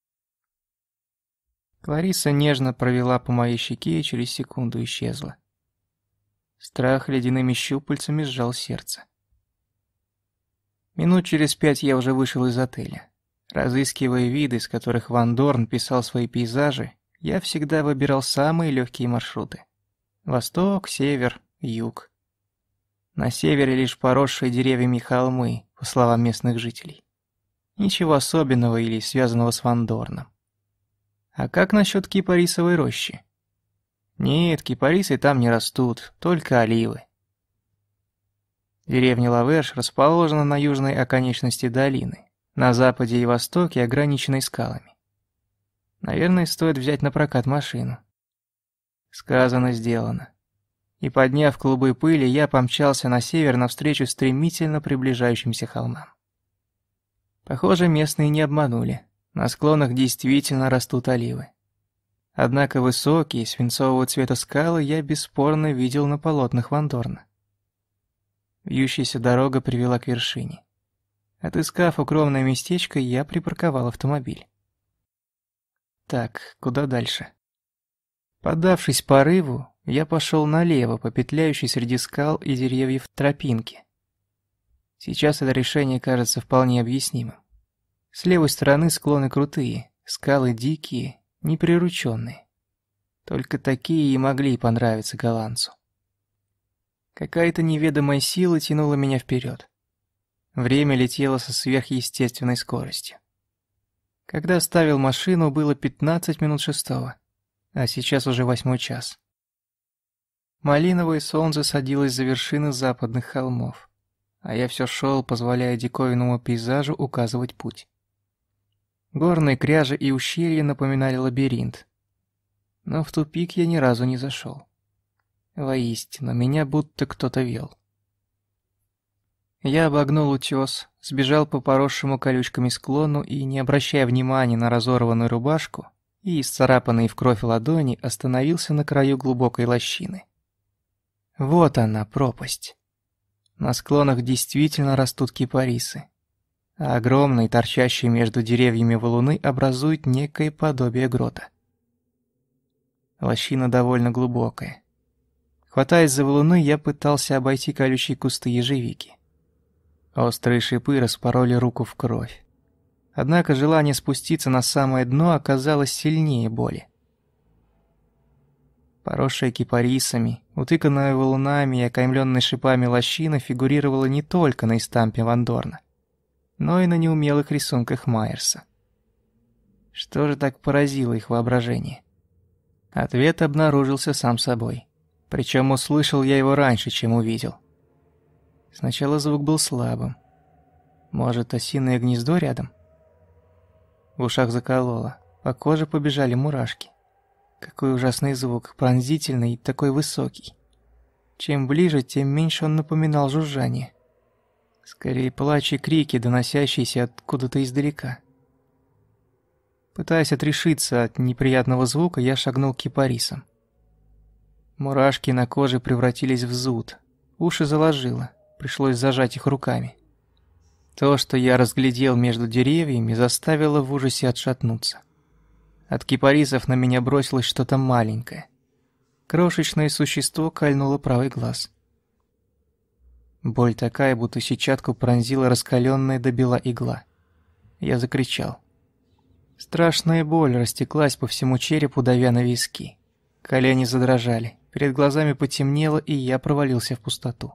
Клариса нежно провела по моей щеке и через секунду исчезла. Страх ледяными щупальцами сжал сердце. Минут через пять я уже вышел из отеля. Разыскивая виды, с которых Ван Дорн писал свои пейзажи, я всегда выбирал самые легкие маршруты. Восток, север, юг. На севере лишь поросшие деревьями холмы, по словам местных жителей. Ничего особенного или связанного с Ван Дорном. А как насчет кипарисовой рощи? Нет, кипарисы там не растут, только оливы. Деревня Лаверш расположена на южной оконечности долины, на западе и востоке, ограниченной скалами. Наверное, стоит взять на прокат машину. Сказано, сделано. И подняв клубы пыли, я помчался на север навстречу стремительно приближающимся холмам. Похоже, местные не обманули. На склонах действительно растут оливы. Однако высокие, свинцового цвета скалы я бесспорно видел на полотнах Ван Дорна. Вьющаяся дорога привела к вершине. Отыскав укромное местечко, я припарковал автомобиль. Так, куда дальше? Поддавшись порыву, я пошел налево по петляющей среди скал и деревьев тропинке. Сейчас это решение кажется вполне объяснимым. С левой стороны склоны крутые, Скалы дикие, неприрученные. Только такие и могли понравиться голландцу. Какая-то неведомая сила тянула меня вперед. Время летело со сверхъестественной скоростью. Когда оставил машину, было пятнадцать минут шестого, а сейчас уже восьмой час. Малиновое солнце садилось за вершины западных холмов, а я все шел, позволяя диковинному пейзажу указывать путь. Горные кряжи и ущелья напоминали лабиринт, но в тупик я ни разу не зашел. Воистину, меня будто кто-то вел. Я обогнул утес, сбежал по поросшему колючками склону и, не обращая внимания на разорванную рубашку и исцарапанные в кровь ладони, остановился на краю глубокой лощины. Вот она, пропасть. На склонах действительно растут кипарисы, а огромные, торчащие между деревьями валуны образуют некое подобие грота. Лощина довольно глубокая. Хватаясь за валуны, я пытался обойти колючие кусты ежевики. Острые шипы распороли руку в кровь. Однако желание спуститься на самое дно оказалось сильнее боли. Поросшая кипарисами, утыканная валунами и окаймленная шипами лощина фигурировала не только на эстампе Ван Дорна, но и на неумелых рисунках Майерса. Что же так поразило их воображение? Ответ обнаружился сам собой. Причем услышал я его раньше, чем увидел. Сначала звук был слабым. Может, осиное гнездо рядом? В ушах закололо, по коже побежали мурашки. Какой ужасный звук, пронзительный и такой высокий. Чем ближе, тем меньше он напоминал жужжание. Скорее, плач и крики, доносящиеся откуда-то издалека. Пытаясь отрешиться от неприятного звука, я шагнул к кипарисам. Мурашки на коже превратились в зуд. Уши заложило, пришлось зажать их руками. То, что я разглядел между деревьями, заставило в ужасе отшатнуться. От кипарисов на меня бросилось что-то маленькое. Крошечное существо кольнуло правый глаз. Боль такая, будто сетчатку пронзила раскаленная до бела игла. Я закричал. Страшная боль растеклась по всему черепу, давя на виски. Колени задрожали, перед глазами потемнело, и я провалился в пустоту.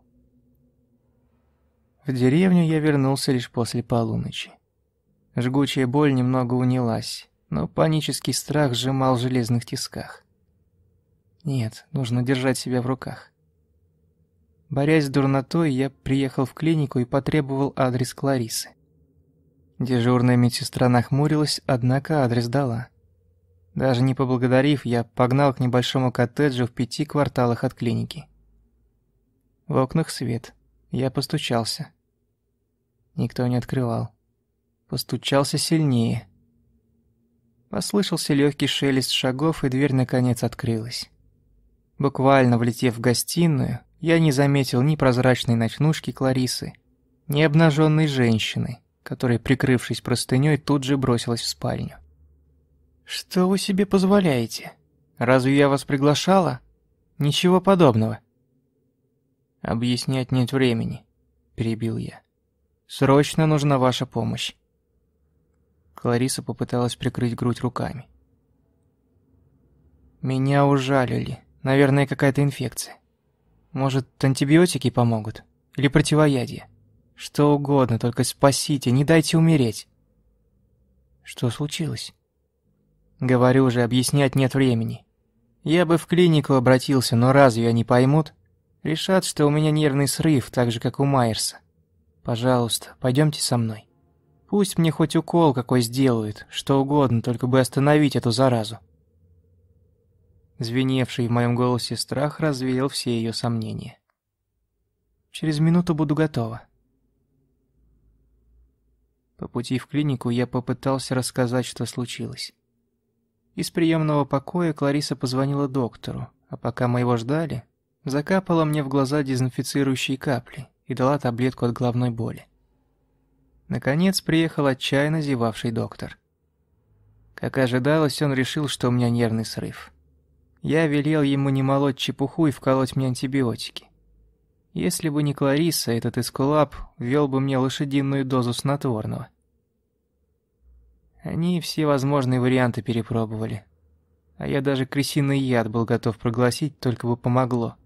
В деревню я вернулся лишь после полуночи. Жгучая боль немного унялась, но панический страх сжимал в железных тисках. Нет, нужно держать себя в руках. Борясь с дурнотой, я приехал в клинику и потребовал адрес Кларисы. Дежурная медсестра нахмурилась, однако адрес дала. Даже не поблагодарив, я погнал к небольшому коттеджу в пяти кварталах от клиники. В окнах свет. Я постучался. Никто не открывал. Постучался сильнее. Послышался легкий шелест шагов, и дверь наконец открылась. Буквально влетев в гостиную, я не заметил ни прозрачной ночнушки Кларисы, ни обнаженной женщины, которая, прикрывшись простыней, тут же бросилась в спальню. «Что вы себе позволяете? Разве я вас приглашала? Ничего подобного». «Объяснять нет времени», — перебил я. «Срочно нужна ваша помощь». Клариса попыталась прикрыть грудь руками. «Меня ужалили. Наверное, какая-то инфекция. Может, антибиотики помогут? Или противоядие? Что угодно, только спасите, не дайте умереть». «Что случилось?» «Говорю же, объяснять нет времени. Я бы в клинику обратился, но разве они поймут? Решат, что у меня нервный срыв, так же, как у Майерса. Пожалуйста, пойдемте со мной. Пусть мне хоть укол какой сделают, что угодно, только бы остановить эту заразу». Звеневший в моем голосе страх развеял все ее сомнения. «Через минуту буду готова». По пути в клинику я попытался рассказать, что случилось. Из приемного покоя Клариса позвонила доктору, а пока мы его ждали, закапала мне в глаза дезинфицирующие капли и дала таблетку от головной боли. Наконец приехал отчаянно зевавший доктор. Как ожидалось, он решил, что у меня нервный срыв. Я велел ему не молоть чепуху и вколоть мне антибиотики. Если бы не Клариса, этот эскулап ввел бы мне лошадиную дозу снотворного. Они все возможные варианты перепробовали. А я даже крысиный яд был готов проглотить, только бы помогло.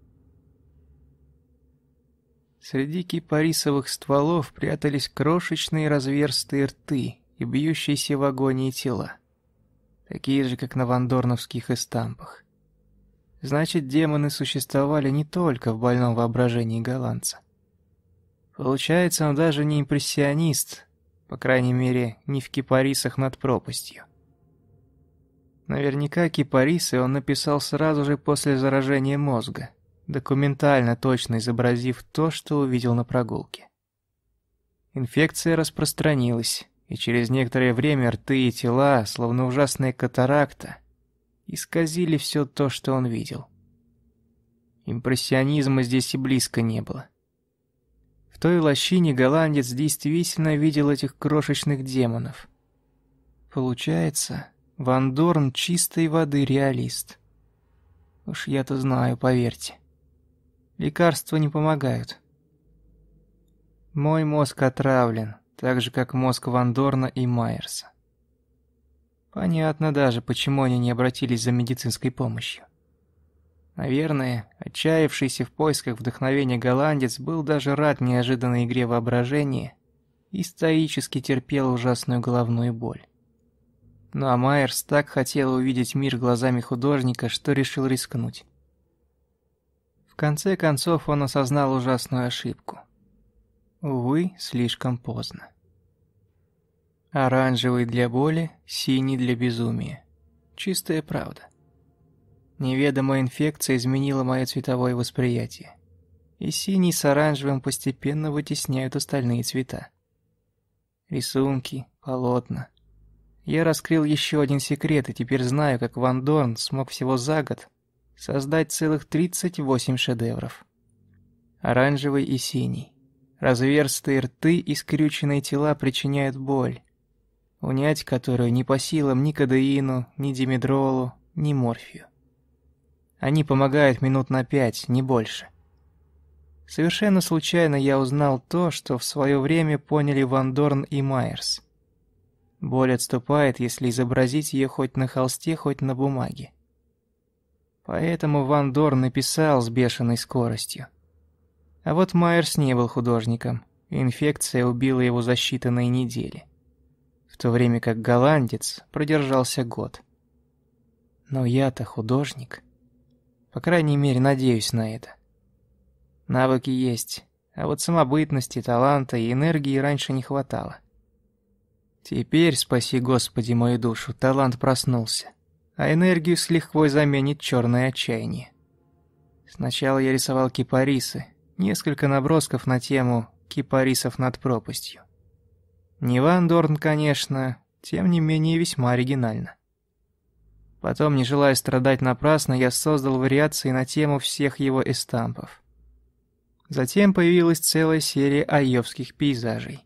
Среди кипарисовых стволов прятались крошечные разверстые рты и бьющиеся в агонии тела. Такие же, как на вандорновских эстампах. Значит, демоны существовали не только в больном воображении голландца. Получается, он даже не импрессионист, по крайней мере, не в кипарисах над пропастью. Наверняка кипарисы он написал сразу же после заражения мозга, документально точно изобразив то, что увидел на прогулке. Инфекция распространилась, и через некоторое время рты и тела, словно ужасная катаракта, исказили все то, что он видел. Импрессионизма здесь и близко не было. В той лощине голландец действительно видел этих крошечных демонов. Получается, Ван Дорн чистой воды реалист. Уж я-то знаю, поверьте. Лекарства не помогают. Мой мозг отравлен, так же, как мозг Ван Дорна и Майерса. Понятно даже, почему они не обратились за медицинской помощью. Наверное, отчаявшийся в поисках вдохновения голландец был даже рад неожиданной игре воображения и стоически терпел ужасную головную боль. Ну а Майерс так хотел увидеть мир глазами художника, что решил рискнуть. В конце концов он осознал ужасную ошибку. Увы, слишком поздно. Оранжевый для боли, синий для безумия. Чистая правда. Неведомая инфекция изменила мое цветовое восприятие. И синий с оранжевым постепенно вытесняют остальные цвета. Рисунки, полотна. Я раскрыл еще один секрет и теперь знаю, как Ван Дорн смог всего за год создать целых тридцать восемь шедевров. Оранжевый и синий. Разверстые рты и скрюченные тела причиняют боль, унять которую не по силам ни кодеину, ни димедролу, ни морфию. Они помогают минут на пять, не больше. Совершенно случайно я узнал то, что в свое время поняли Ван Дорн и Майерс. Боль отступает, если изобразить ее хоть на холсте, хоть на бумаге. Поэтому Ван Дорн написал с бешеной скоростью. А вот Майерс не был художником, и инфекция убила его за считанные недели. В то время как голландец продержался год. Но я-то художник. По крайней мере, надеюсь на это. Навыки есть, а вот самобытности, таланта и энергии раньше не хватало. Теперь, спаси Господи мою душу, талант проснулся, а энергию с лихвой заменит черное отчаяние. Сначала я рисовал кипарисы, несколько набросков на тему кипарисов над пропастью. Не Ван Дорн, конечно, тем не менее весьма оригинально. Потом, не желая страдать напрасно, я создал вариации на тему всех его эстампов. Затем появилась целая серия айовских пейзажей.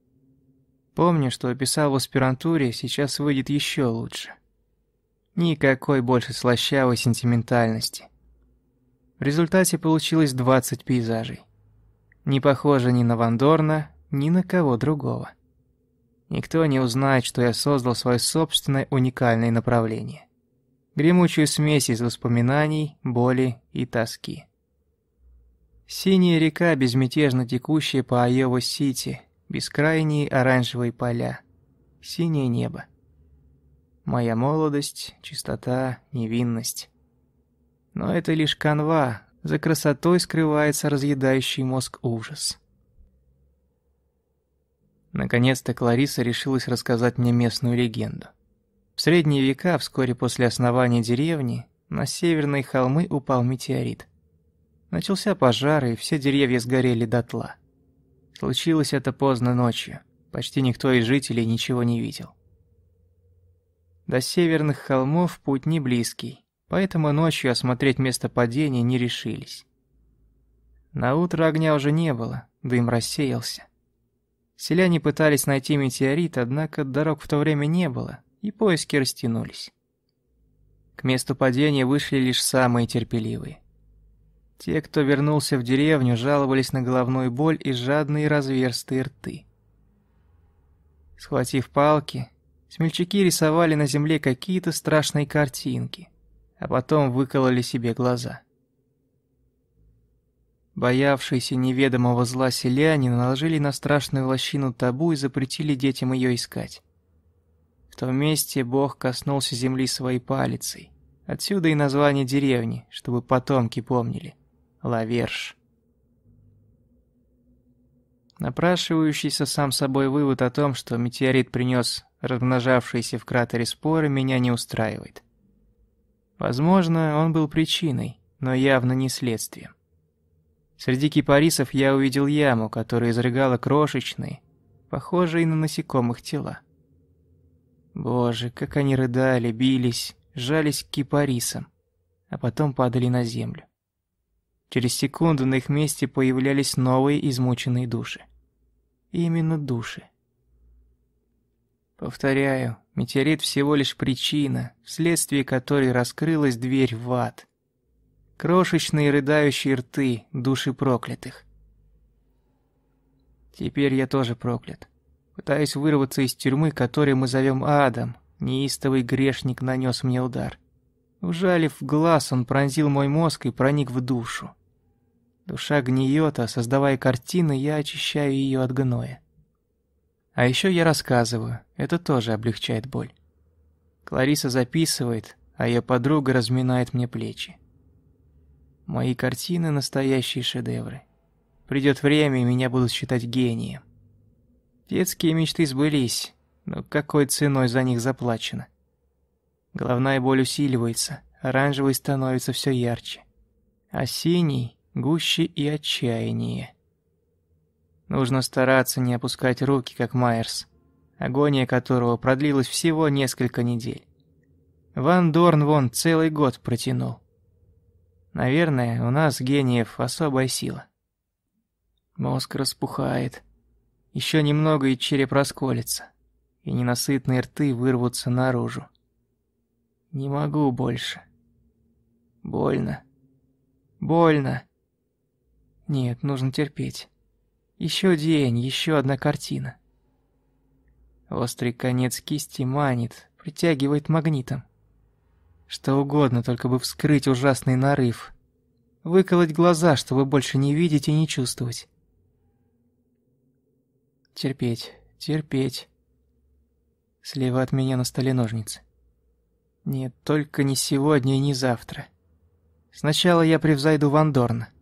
Помню, что описал в аспирантуре, сейчас выйдет еще лучше. Никакой больше слащавой сентиментальности. В результате получилось двадцать пейзажей. Не похоже ни на Ван Дорна, ни на кого другого. Никто не узнает, что я создал свое собственное уникальное направление. Гремучую смесь из воспоминаний, боли и тоски. Синяя река, безмятежно текущая по Айова-Сити, бескрайние оранжевые поля, синее небо. Моя молодость, чистота, невинность. Но это лишь канва, за красотой скрывается разъедающий мозг ужас. Наконец-то Клариса решилась рассказать мне местную легенду. В средние века, вскоре после основания деревни, на северные холмы упал метеорит. Начался пожар, и все деревья сгорели дотла. Случилось это поздно ночью, почти никто из жителей ничего не видел. До северных холмов путь не близкий, поэтому ночью осмотреть место падения не решились. На утро огня уже не было, дым рассеялся. Селяне пытались найти метеорит, однако дорог в то время не было, и поиски растянулись. К месту падения вышли лишь самые терпеливые. Те, кто вернулся в деревню, жаловались на головную боль и жадные разверстые рты. Схватив палки, Смельчаки рисовали на земле какие-то страшные картинки, а потом выкололи себе глаза. Боявшиеся неведомого зла селяне наложили на страшную лощину табу и запретили детям ее искать. В том месте Бог коснулся земли своей палицей. Отсюда и название деревни, чтобы потомки помнили. Лаверш. Напрашивающийся сам собой вывод о том, что метеорит принес размножавшиеся в кратере споры, меня не устраивает. Возможно, он был причиной, но явно не следствием. Среди кипарисов я увидел яму, которая изрыгала крошечные, похожие на насекомых тела. Боже, как они рыдали, бились, сжались к кипарисам, а потом падали на землю. Через секунду на их месте появлялись новые измученные души. И именно души. Повторяю, метеорит всего лишь причина, вследствие которой раскрылась дверь в ад. Крошечные рыдающие рты, души проклятых. Теперь я тоже проклят. Пытаюсь вырваться из тюрьмы, которую мы зовем адом. Неистовый грешник нанес мне удар. Ужалив глаз, он пронзил мой мозг и проник в душу. Душа гниет, а создавая картины, я очищаю ее от гноя. А еще я рассказываю, это тоже облегчает боль. Клариса записывает, а ее подруга разминает мне плечи. Мои картины — настоящие шедевры. Придет время, и меня будут считать гением. Детские мечты сбылись, но какой ценой за них заплачено? Головная боль усиливается, оранжевый становится все ярче, а синий — гуще и отчаяние. Нужно стараться не опускать руки, как Майерс, агония которого продлилась всего несколько недель. Ван Дорн вон целый год протянул. Наверное, у нас, гениев, особая сила. Мозг распухает. Еще немного, и череп расколется, и ненасытные рты вырвутся наружу. Не могу больше. Больно. Больно. Нет, нужно терпеть. Еще день, еще одна картина. Острый конец кисти манит, притягивает магнитом. Что угодно, только бы вскрыть ужасный нарыв. Выколоть глаза, чтобы больше не видеть и не чувствовать. Терпеть, терпеть. Слева от меня на столе ножницы. Нет, только не сегодня и не завтра. Сначала я превзойду Ван Дорна.